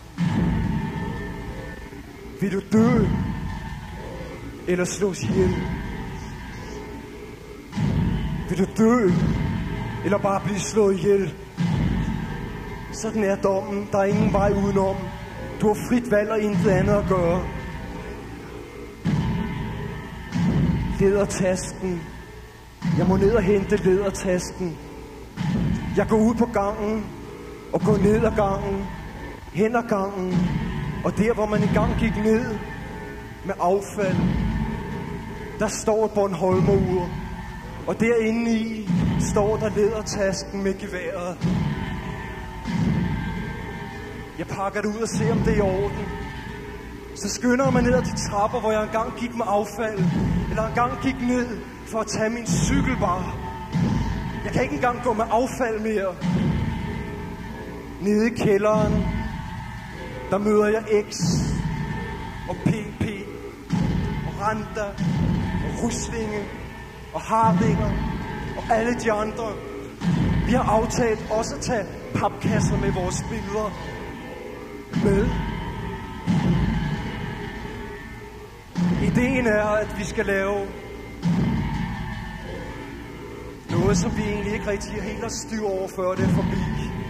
S: Vil du dø, eller slås ihjel? Vil du dø, eller bare blive slået ihjel? Sådan er dommen. Der er ingen vej udenom. Du har frit valg og intet andet at gøre. Lædertasken. Jeg må ned og hente lædertasken. Jeg går ud på gangen og går ned ad gangen, hen ad gangen, og der hvor man engang gik ned med affald, der står et Bornholmer-ur, og derinde i står der lædertasken med geværet. Jeg pakker det ud og ser om det er i orden. Så skynder jeg mig ned ad de trapper, hvor jeg engang gik med affald, eller engang gik ned for at tage min cykelbar. Jeg kan ikke engang gå med affald mere. Nede i kælderen, der møder jeg X og PP og Randa og Ryslinge og Hardinger og alle de andre. Vi har aftalt også at tage papkasser med vores billeder med. Ideen er, at vi skal lave noget, som vi egentlig ikke rigtig helt har styr over, før det er forbi.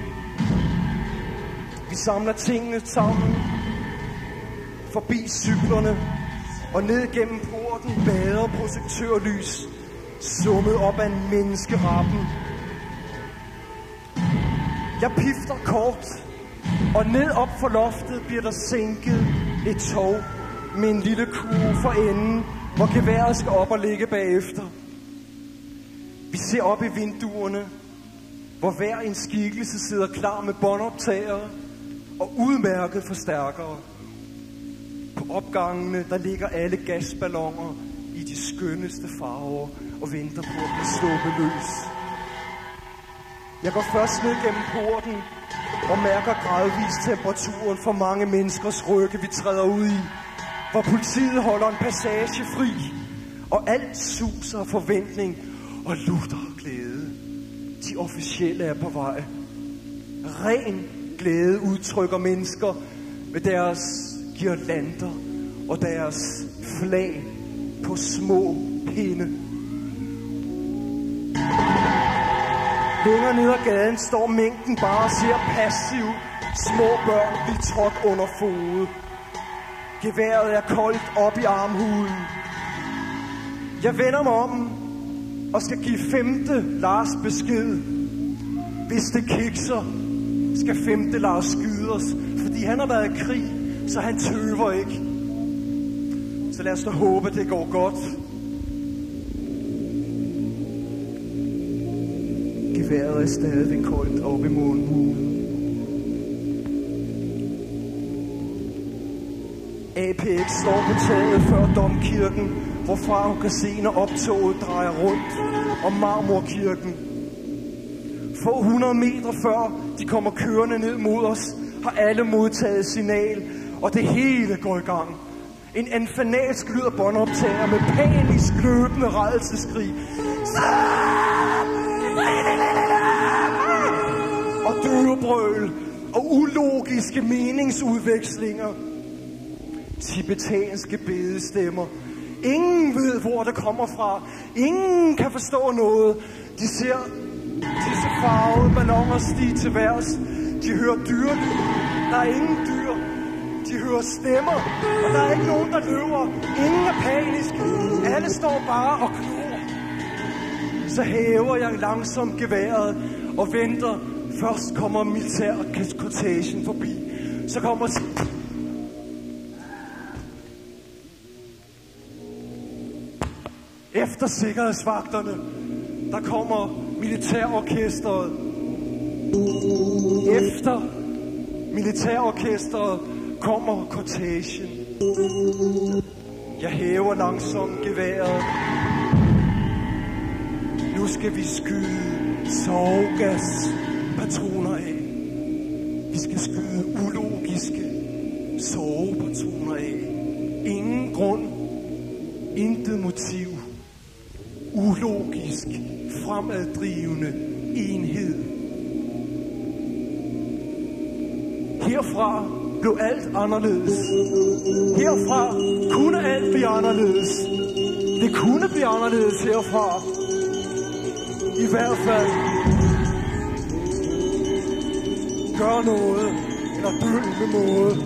S: Vi samler tingene sammen, forbi cyklerne, og ned gennem porten bader projektørlys, summet op af en menneskerappen. Jeg pifter kort, og ned op for loftet bliver der sænket et tog med en lille kurve for enden, hvor geværet skal op og ligge bagefter. Vi ser op i vinduerne, hvor hver en skikkelse sidder klar med båndoptagere og udmærket forstærkere. På opgangene, der ligger alle gasballoner i de skønneste farver og venter på at blive sluppet løs. Jeg går først ned gennem porten og mærker gradvist temperaturen for mange menneskers rygge, vi træder ud i, hvor politiet holder en passage fri, og alt suser af forventning og lutter glæde. De officielle er på vej. Ren glæde udtrykker mennesker med deres girlander og deres flag på små pinde. Længere ned ad gaden står mængden bare og ser passivt små børn blive trådt under fod. Geværet er koldt op i armhuden. Jeg vender mig om og skal give 5. Lars besked. Hvis det kikser, skal 5. Lars skyde os, fordi han har været i krig, så han tøver ikke. Så lad os da håbe, det går godt. Geværet er stadig koldt op i måneden. APX står på taget før domkirken, hvorfra hun kan se, når optoget drejer rundt om Marmorkirken. Få 100 meter før de kommer kørende ned mod os, har alle modtaget signal, og det hele går i gang. En fanatisk lyd af båndoptager med panisk løbende rædselsskrig. Og dyrebrøl og ulogiske meningsudvekslinger. Tibetanske bedestemmer. Ingen ved, hvor det kommer fra. Ingen kan forstå noget. De ser disse farvede balloner stige til værs. De hører dyrelyd. Der er ingen dyr. De hører stemmer. Og der er ikke nogen, der løber. Ingen er paniske. Alle står bare og knurrer. Så hæver jeg langsomt geværet og venter. Først kommer militærkortegen forbi. Så kommer... Efter sikkerhedsvagterne, der kommer militærorkestret. Efter militærorkestret kommer kortegen. Jeg hæver langsomt geværet. Nu skal vi skyde sovegaspatroner af. Vi skal skyde ulogiske sovepatroner af. Ingen grund. Intet motiv. Ulogisk, fremaddrivende enhed. Herfra blev alt anderledes. Herfra kunne alt blive anderledes. Det kunne blive anderledes herfra. I hvert fald gør noget, eller dø med måde.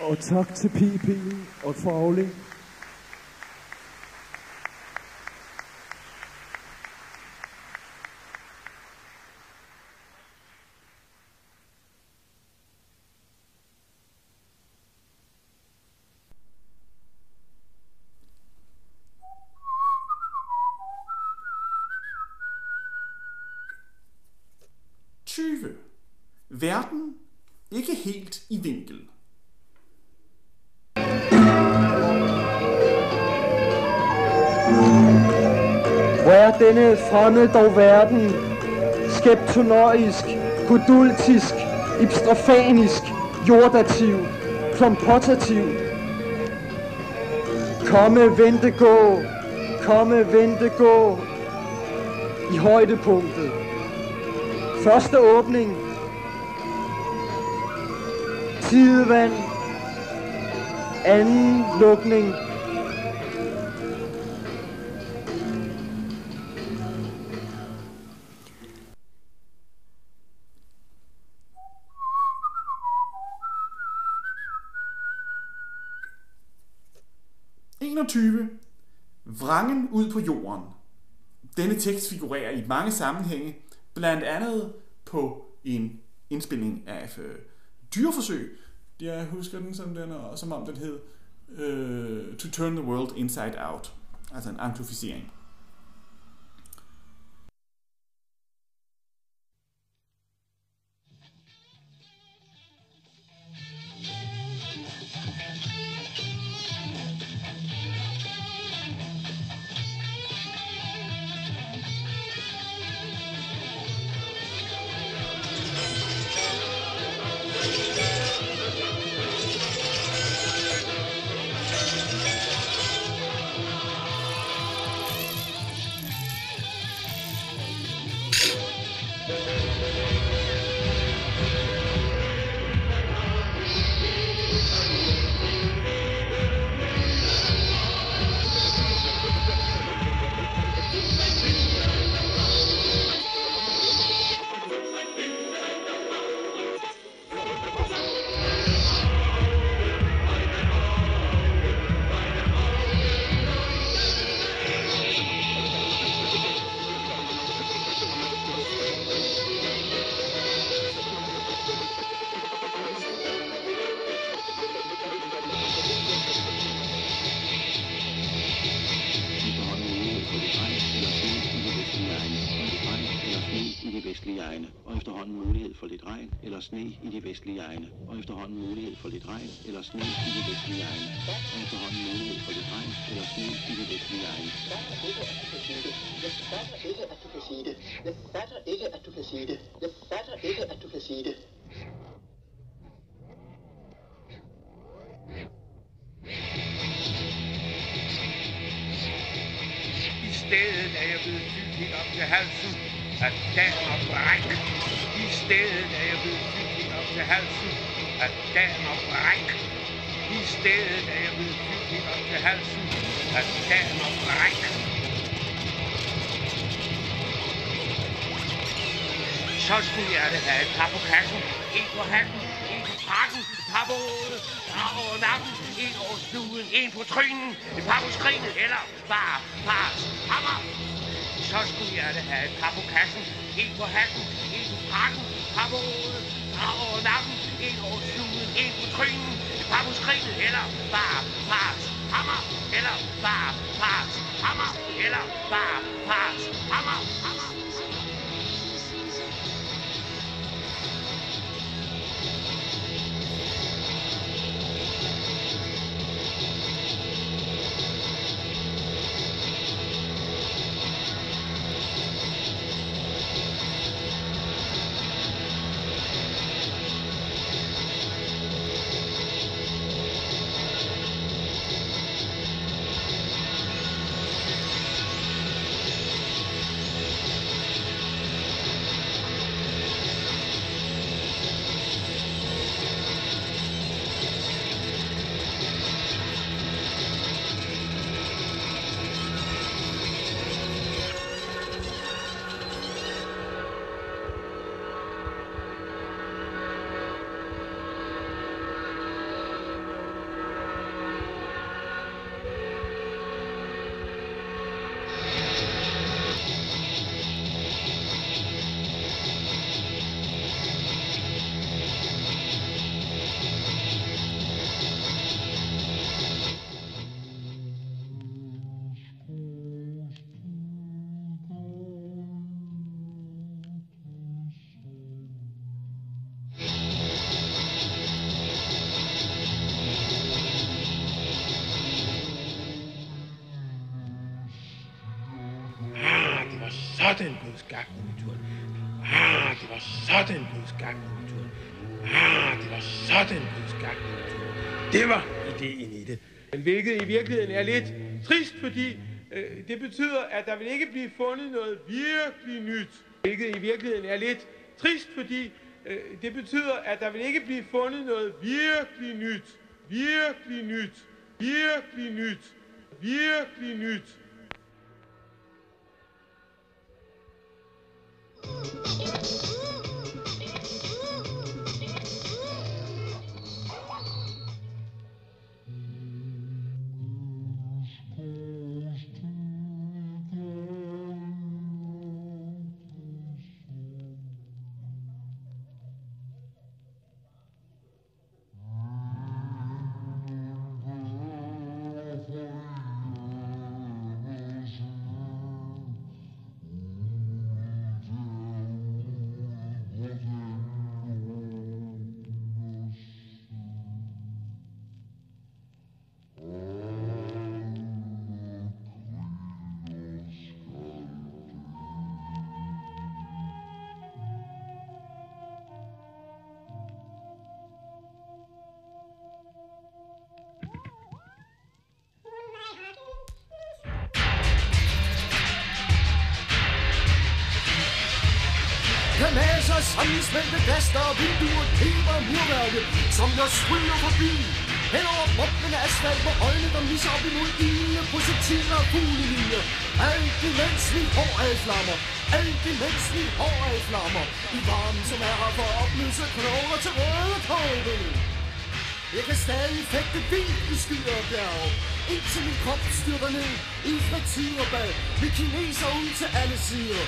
E: Og tak til Pipi og Fagli.
Q: Verden ikke helt i vinkel.
P: Hvor er denne fremmede dog verden, skeptonoisk, kodultisk, ipstrofanisk, jordativ, klompotativ. Komme, vente, gå, komme, vente, gå, i højdepunktet. Første åbning. Tidevand. Anden lukning.
Q: Vrangen ud på jorden. Denne tekst figurerer i mange sammenhænge, blandt andet på en indspilning af dyreforsøg. Jeg husker den som om den hed To Turn the World Inside Out, altså en amplificering.
U: Sne i de vestlige egne, og efterhånden mulighed for lidt regn, eller sne i de vestlige egne, og efterhånden mulighed for lidt regn, eller sne i de vestlige egne. Jeg fatter ikke, at du kan sige det. Jeg fatter ikke, at du kan sige det. Jeg fatter ikke, at du kan sige det.
V: I stedet er jeg blevet fyldt helt op til halsen af Dan og bræk. I stedet er jeg blevet fyldt helt op til halsen af Dan og bræk. I stedet er jeg blevet fyldt helt op til halsen af Dan og bræk. Så skulle jeg det have et par på kassen, en på hatten, en på frakken, et par på hovedet, et par over nakken, en over snuden, en på trynen, et par på skrinet, eller bare fars hammer. Så skulle jeg det have et par på kassen, en på hatten, en på frakken, et par på hovedet, et par over nakken, en over snuden, en på trynen, et par på skrinet, eller bare fars hammer, eller bare fars hammer, eller bare fars hammer, hammer.
C: sådan Gud skabte naturen. Det var sådan Gud skabte naturen. Det var sådan Gud skabte naturen. Det var ideen i det. Hvilket i virkeligheden er lidt trist, fordi det betyder, at der vil ikke blive fundet noget virkelig nyt. Hvilket i virkeligheden er lidt trist, fordi det betyder, at der vil ikke blive fundet noget virkelig nyt. Virkelig nyt. Virkelig nyt. Virkelig nyt.
F: Masser sammensmelte glas, og vinduer, kæber og murværke, som der stryger forbi. Hen over boblende asfalt, hvor øjne, der misser op imod ilende projektiler og fuglelinjer. Alt imens mit hår er i flammer. Alt imens mit hår er i flammer. I varmen, som er her for at opløse knogler til røde kåben. Jeg kan stadig fægte vildt i skyer og bjerg, indtil min krop styrter ned i friturebad med kineser ud til alle sider.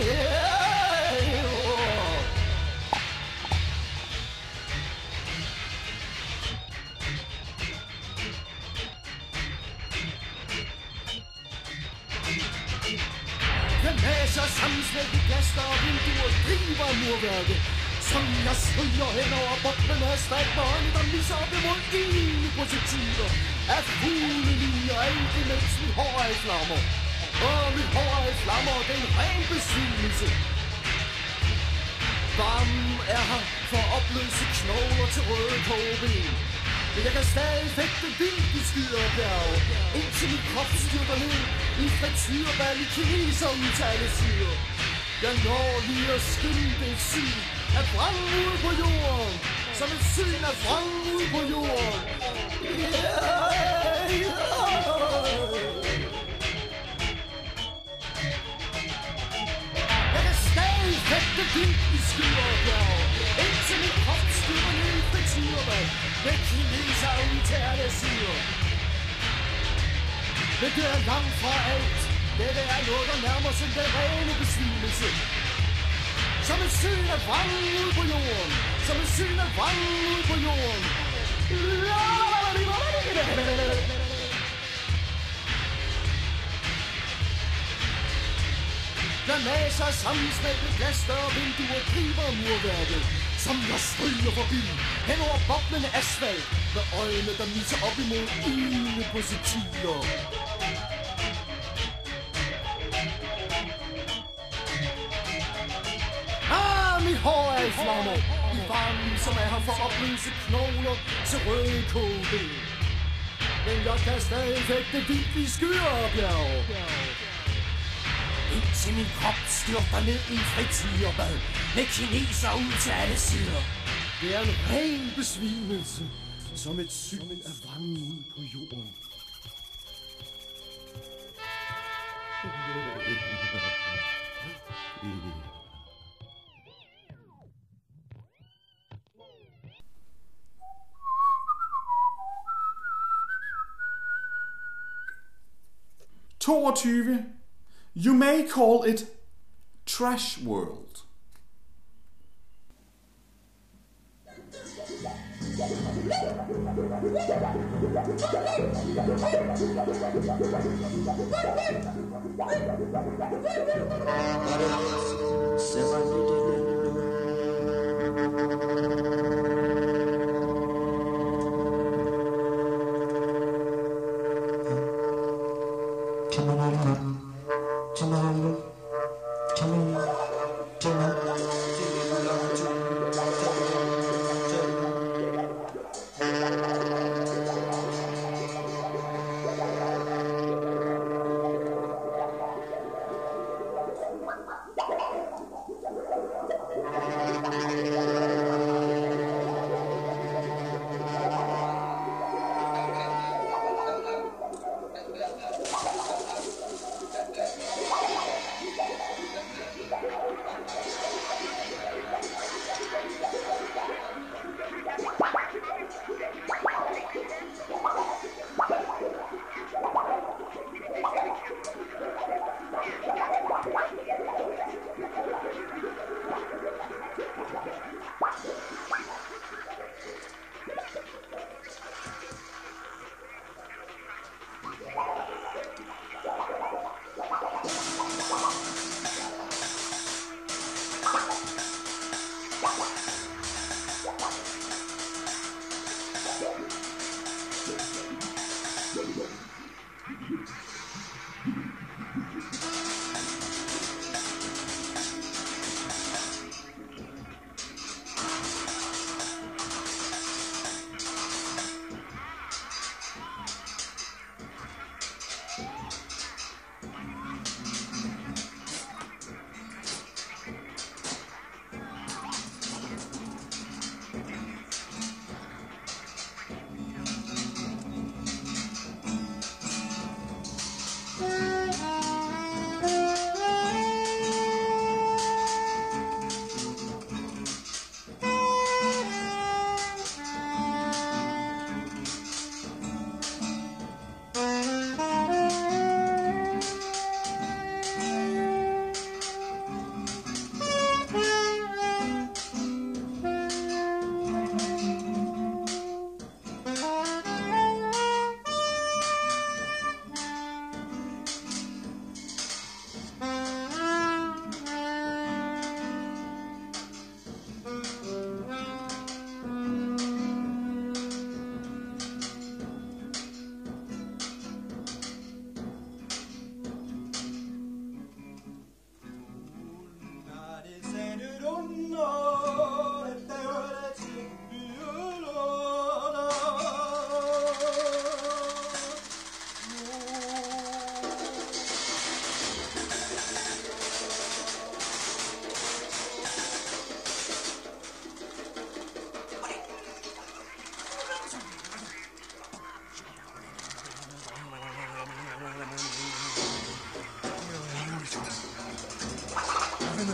F: Gamager, sammensmelte glas, og vinduer driver af murværke, som jeg stryger hen over boblende asfalt, hvor øjne, der misser op imod ilende projektiler af fuglelinjer, alt imens mit hår er i flammer. Mit hår er i flammer, og det er en ren besvimelse. Varmen er her for at opløse knogler til røde kåben. Men jeg kan stadig fægte vildt i skyer og bjerge, indtil min krop styrter ned i friturebad i kineser ud til alle sider. Jeg når lige at skimte et syn af branden ude på jorden, som et syn af branden ude på jorden. Jeg kan stadig fægte vildt i skyer og bjerge, indtil min krop styrter ned i friturebad med kineser ud til alle sider. Men det er langt fra alt. Det er noget, der nærmer sig den rene besvimelse. Som et syn af branden ude på jorden. Som et syn af branden ude på jorden. Granaser, sammensmelte glas, og vinduer driver murværket, som jeg stryger forbi hen over boblende asfalt med øjne, der misser op imod ilende projektiler. Mit hår er i flammer, i varmen, som er her for at opløse knogler til røde kåben. Men jeg kan stadig fægte vildt i skyer og bjerg, indtil min krop styrter ned i friturebad med kineser ud til alle sider. Det er en ren besvimelse, som et syn af vranden ud på jorden.
Q: You may call it Trash World.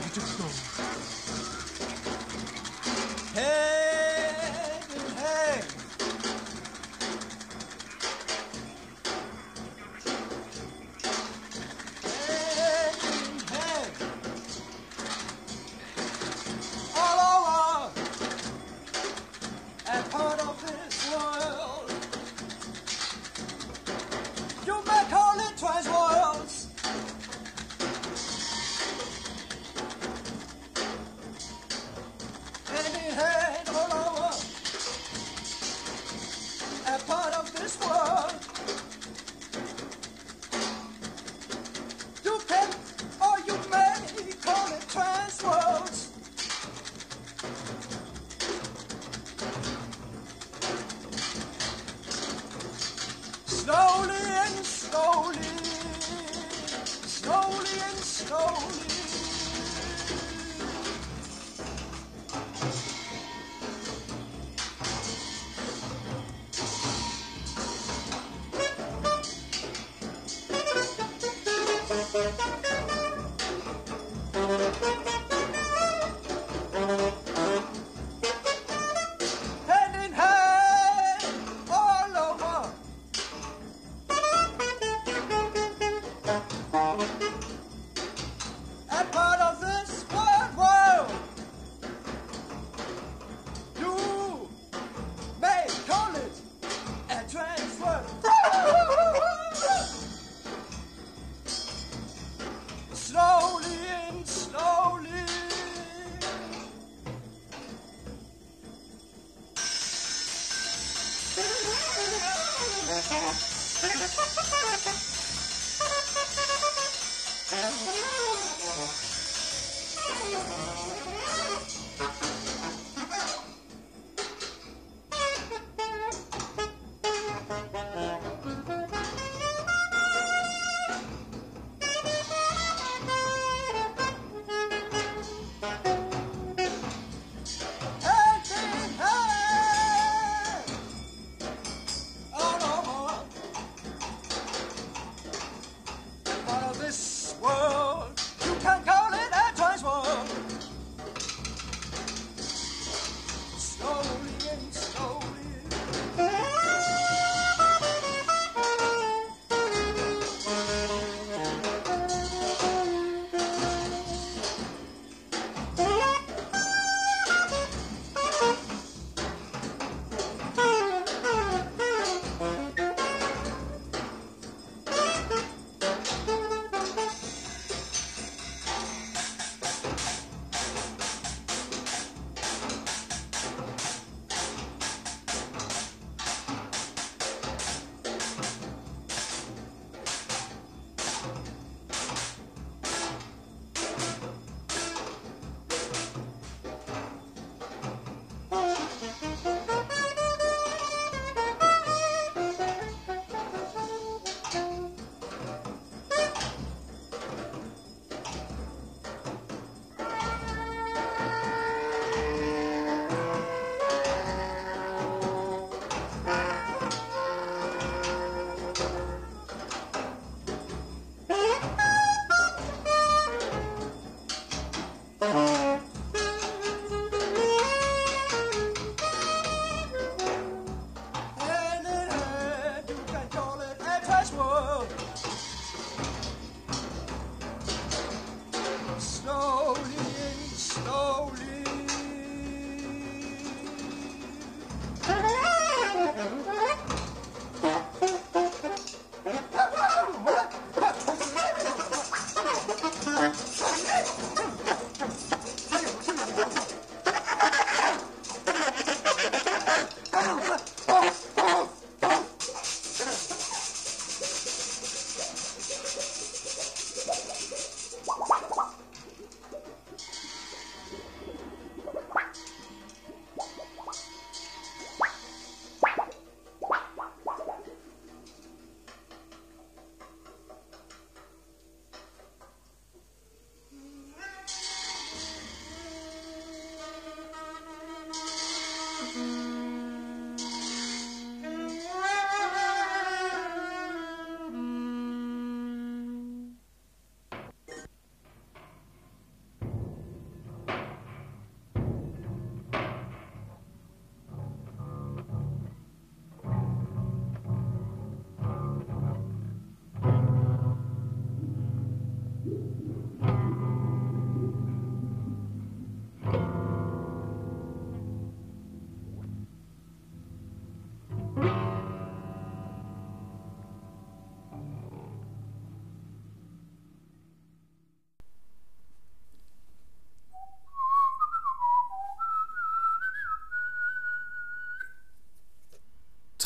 D: to go.
H: Hand in hand. Hand in hand. All over. And part of this world. You may call it twice worlds. Hand in hand all over. A part of this world. You can or you may call it trans worlds. Slowly and slowly, slowly and slowly. Hand in hand, all over. A part of this world. You may call it a trans world. Slowly and slowly. Hand in hand, all over.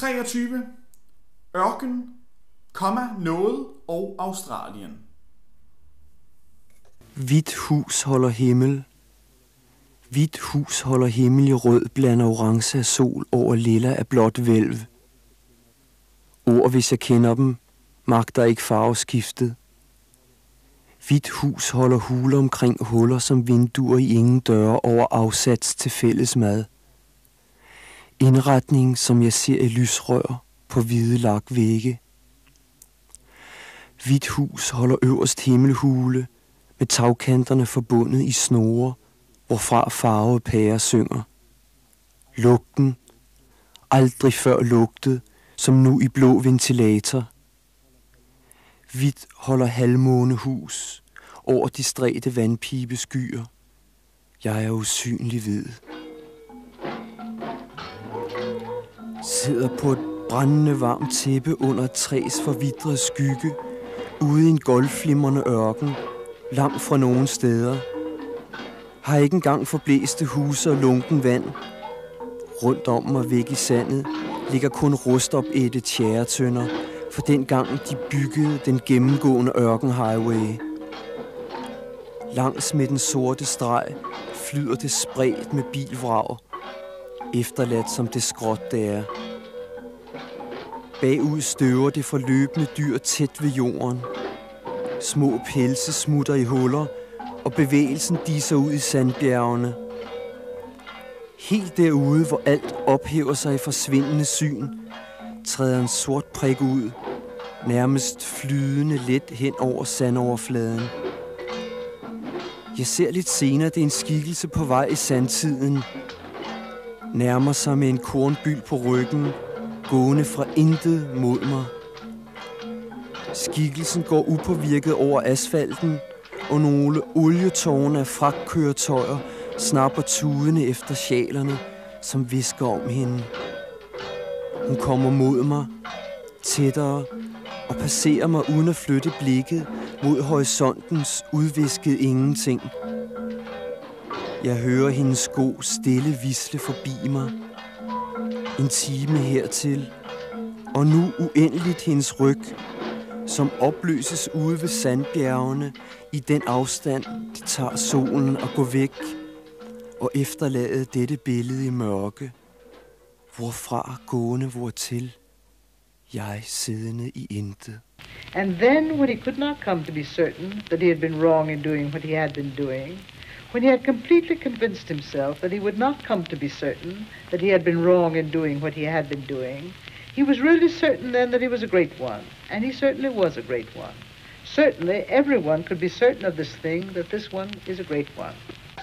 Q: 23. Ørken, noget og Australien.
B: Hvidt hus holder himmel. Hvidt hus holder himmel i rød, blander orange af sol over lilla af blåt vælv. Ord, hvis jeg kender dem, magter ikke farveskiftet. Hvidt hus holder huler omkring huller som vinduer i ingen døre over afsats til fælles mad. Indretning, som jeg ser i lysrør på hvide lakvægge. Hvidt hus holder øverst himmelhule med tagkanterne forbundet i snore, hvorfra farvede pærer synger. Lugten, aldrig før lugtet, som nu i blå ventilator. Hvidt holder halvmånehus over distræte vandpibeskyer. Jeg er usynlig hvid. Sidder på et brændende varmt tæppe under et træs forvidrede skygge, ude i en golfflimrende ørken, langt fra nogen steder. Har ikke engang forblæste huse og lunken vand. Rundt om mig væk i sandet ligger kun rustopætte tjæretønder, for dengang de byggede den gennemgående ørkenhighway. Langs med den sorte streg flyder det spredt med bilvrag, efterladt som det skråt det er. Bagud støver det forløbende dyr tæt ved jorden. Små pelse smutter i huller, og bevægelsen diser ud i sandbjergene. Helt derude, hvor alt ophæver sig i forsvindende syn, træder en sort prik ud, nærmest flydende let hen over sandoverfladen. Jeg ser lidt senere, det er en skikkelse på vej i sandtiden. Nærmer sig med en kornbyld på ryggen, gående fra intet mod mig. Skikkelsen går upåvirket over asfalten, og nogle olietårne af fragtkøretøjer snapper tudene efter sjalerne, som visker om hende. Hun kommer mod mig, tættere, og passerer mig uden at flytte blikket mod horisontens udviskede ingenting. Jeg hører hendes sko stille visle forbi mig. En time hertil, og nu uendeligt hendes ryg, som opløses ude ved sandbjergene i den afstand, det tager solen at gå væk og efterlade dette billede i mørke, hvorfra gående hvortil, jeg siddende i intet.
D: And then when he could not come to be certain that he had been wrong in doing what he had been doing, when he had completely convinced himself that he would not come to be certain that he had been wrong in doing what he had been doing, he was really certain then that he was a great one, and he certainly was a great one. Certainly everyone could be certain of this thing, that this one is a great one.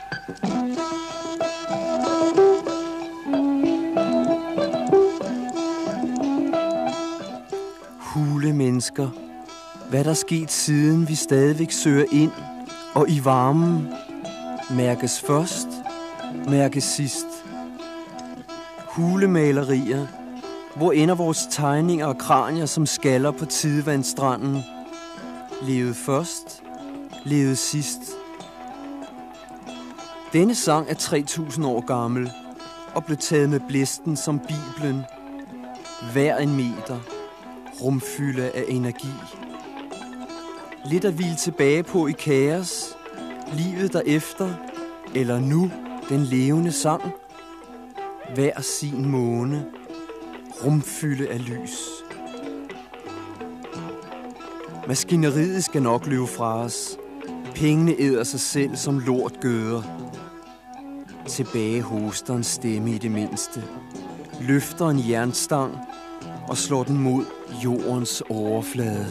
B: Hule mennesker, hvad der sket siden vi stadigvæk søger ind, og i varmen mærkes først, mærkes sidst. Hulemalerier, hvor ender vores tegninger og kranier som skaller på tidevandstranden. Levede først, levede sidst. Denne sang er 3000 år gammel og blev taget med blæsten som Bibelen. Hver en meter, rumfylde af energi. Lidt at hvile tilbage på i kaos, livet derefter, eller nu den levende sang. Hver sin måne, rumfylde af lys. Maskineriet skal nok løbe fra os. Pengene æder sig selv som lort gøder. Tilbage hoster en stemme i det mindste. Løfter en jernstang og slår den mod jordens overflade.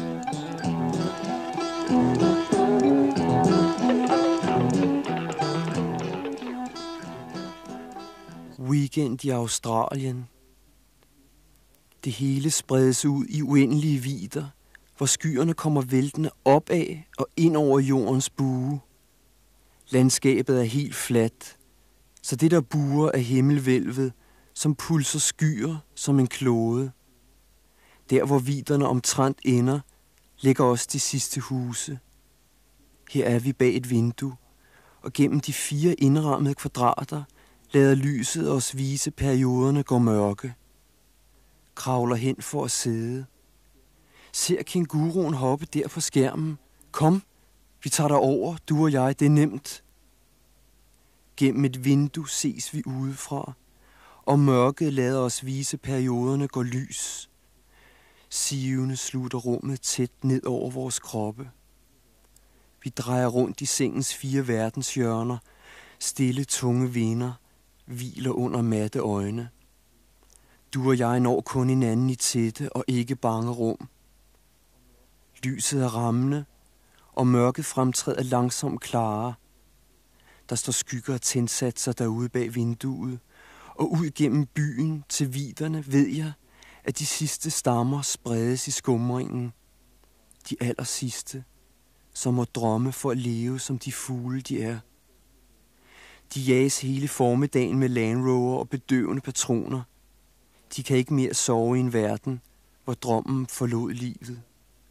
B: Weekend i Australien. Det hele spredes ud i uendelige vidder, hvor skyerne kommer væltende opad og ind over jordens bue. Landskabet er helt fladt, så det der buer er himmelvælvet, som pulser skyer som en klode. Der hvor vidderne omtrent ender, ligger også de sidste huse. Her er vi bag et vindue, og gennem de 4 indrammede kvadrater lader lyset os vise perioderne går mørke. kravler hen for at sidde. Ser kænguruen hoppe der på skærmen. Kom, vi tager dig over, du og jeg, det er nemt. Gennem et vindue ses vi udefra, og mørket lader os vise perioderne går lys. Sivende slutter rummet tæt ned over vores kroppe. Vi drejer rundt i sengens 4 verdenshjørner, stille tunge vinder, hviler under matte øjne. Du og jeg når kun hinanden i tætte og ikke bange rum. Lyset er rammende, og mørket fremtræder langsomt klare. Der står skygger af tændsatser derude bag vinduet, og ud gennem byen til viderne ved jeg, at de sidste stammer spredes i skumringen. De allersidste, som må drømme for at leve som de fugle de er. De jages hele formiddagen med Land Rover og bedøvende patroner. De kan ikke mere sove i en verden, hvor drømmen forlod livet.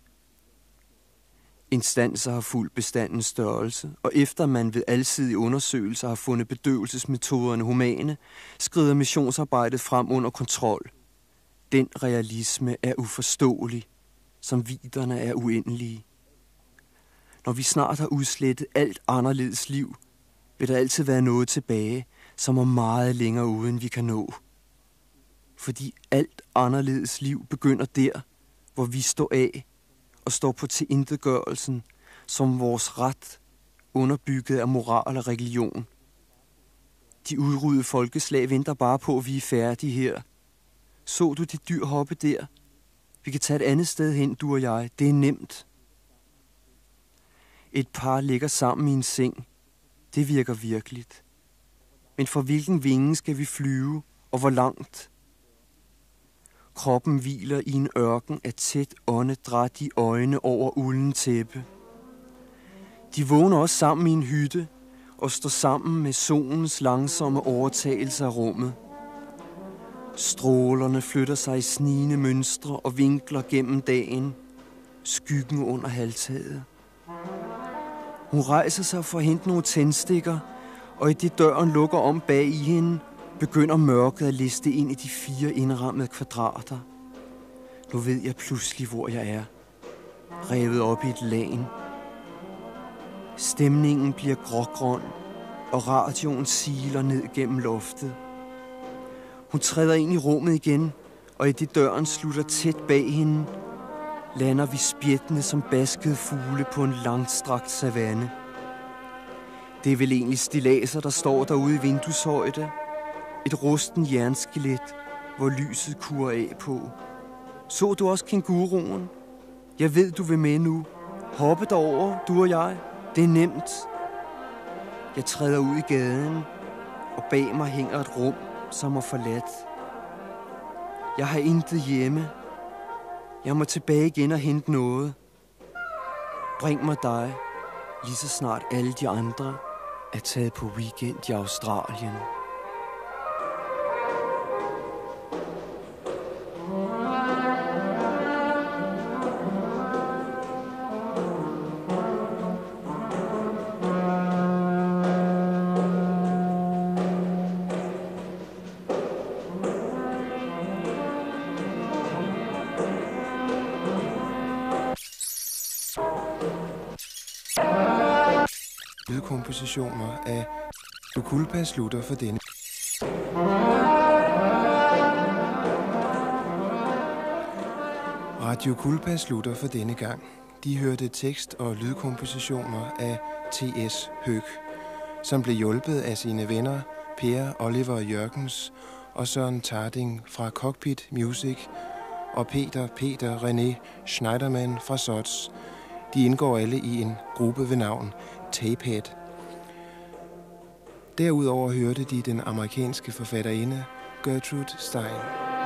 B: Instanser har fulgt bestandens størrelse, og efter man ved alsidige undersøgelser har fundet bedøvelsesmetoderne humane, skrider missionsarbejdet frem under kontrol. Den realisme er uforståelig, som vidderne er uendelige. Når vi snart har udslettet alt anderledes liv, vil der altid være noget tilbage, som er meget længere ude, end vi kan nå. Fordi alt anderledes liv begynder der, hvor vi står af og står på tilintetgørelsen som vores ret, underbygget af moral og religion. De udryddede folkeslag venter bare på, at vi er færdige her. Så du de dyr hoppe der? Vi kan tage et andet sted hen, du og jeg. Det er nemt. Et par ligger sammen i en seng. Det virker virkeligt. Men for hvilken vinge skal vi flyve, og hvor langt? Kroppen hviler i en ørken af tæt åndedræt i øjne over ulden tæppe. De vågner også sammen i en hytte og står sammen med solens langsomme overtagelse af rummet. Strålerne flytter sig i snigende mønstre og vinkler gennem dagen, skyggen under halvtaget. Hun rejser sig for at hente nogle tændstikker, og i det døren lukker om bag i hende, begynder mørket at liste ind i de 4 indrammede kvadrater. Nu ved jeg pludselig, hvor jeg er. Revet op i et lagen. Stemningen bliver grågrøn, og radioen siler ned gennem loftet. Hun træder ind i rummet igen, og i det døren slutter tæt bag hende, lander vi spjættende som baskede fugle på en langstrakt savanne. Det er vel egentlig stilladser, der står derude i vindueshøjde. Et rusten jernskelet, hvor lyset kurer af på. Så du også kænguruen? Jeg ved, du vil med nu. Hoppe derover, du og jeg. Det er nemt. Jeg træder ud i gaden, og bag mig hænger et rum, som er forladt. Jeg har intet hjemme. Jeg må tilbage igen og hente noget. Bring mig dig, lige så snart alle de andre er taget på weekend i Australien.
A: Lydkompositioner af Lukulpa slutter for denne. Radio Kulpa slutter for denne gang. De hørte tekst- og lydkompositioner af T.S. Høeg, som blev hjulpet af sine venner Per Oliver Jørgens og Søren Tarding fra Cockpit Music og Peter René Schneiderman fra Sots. De indgår alle i en gruppe ved navn Tapehead. Derudover hørte de den amerikanske forfatterinde Gertrude Stein.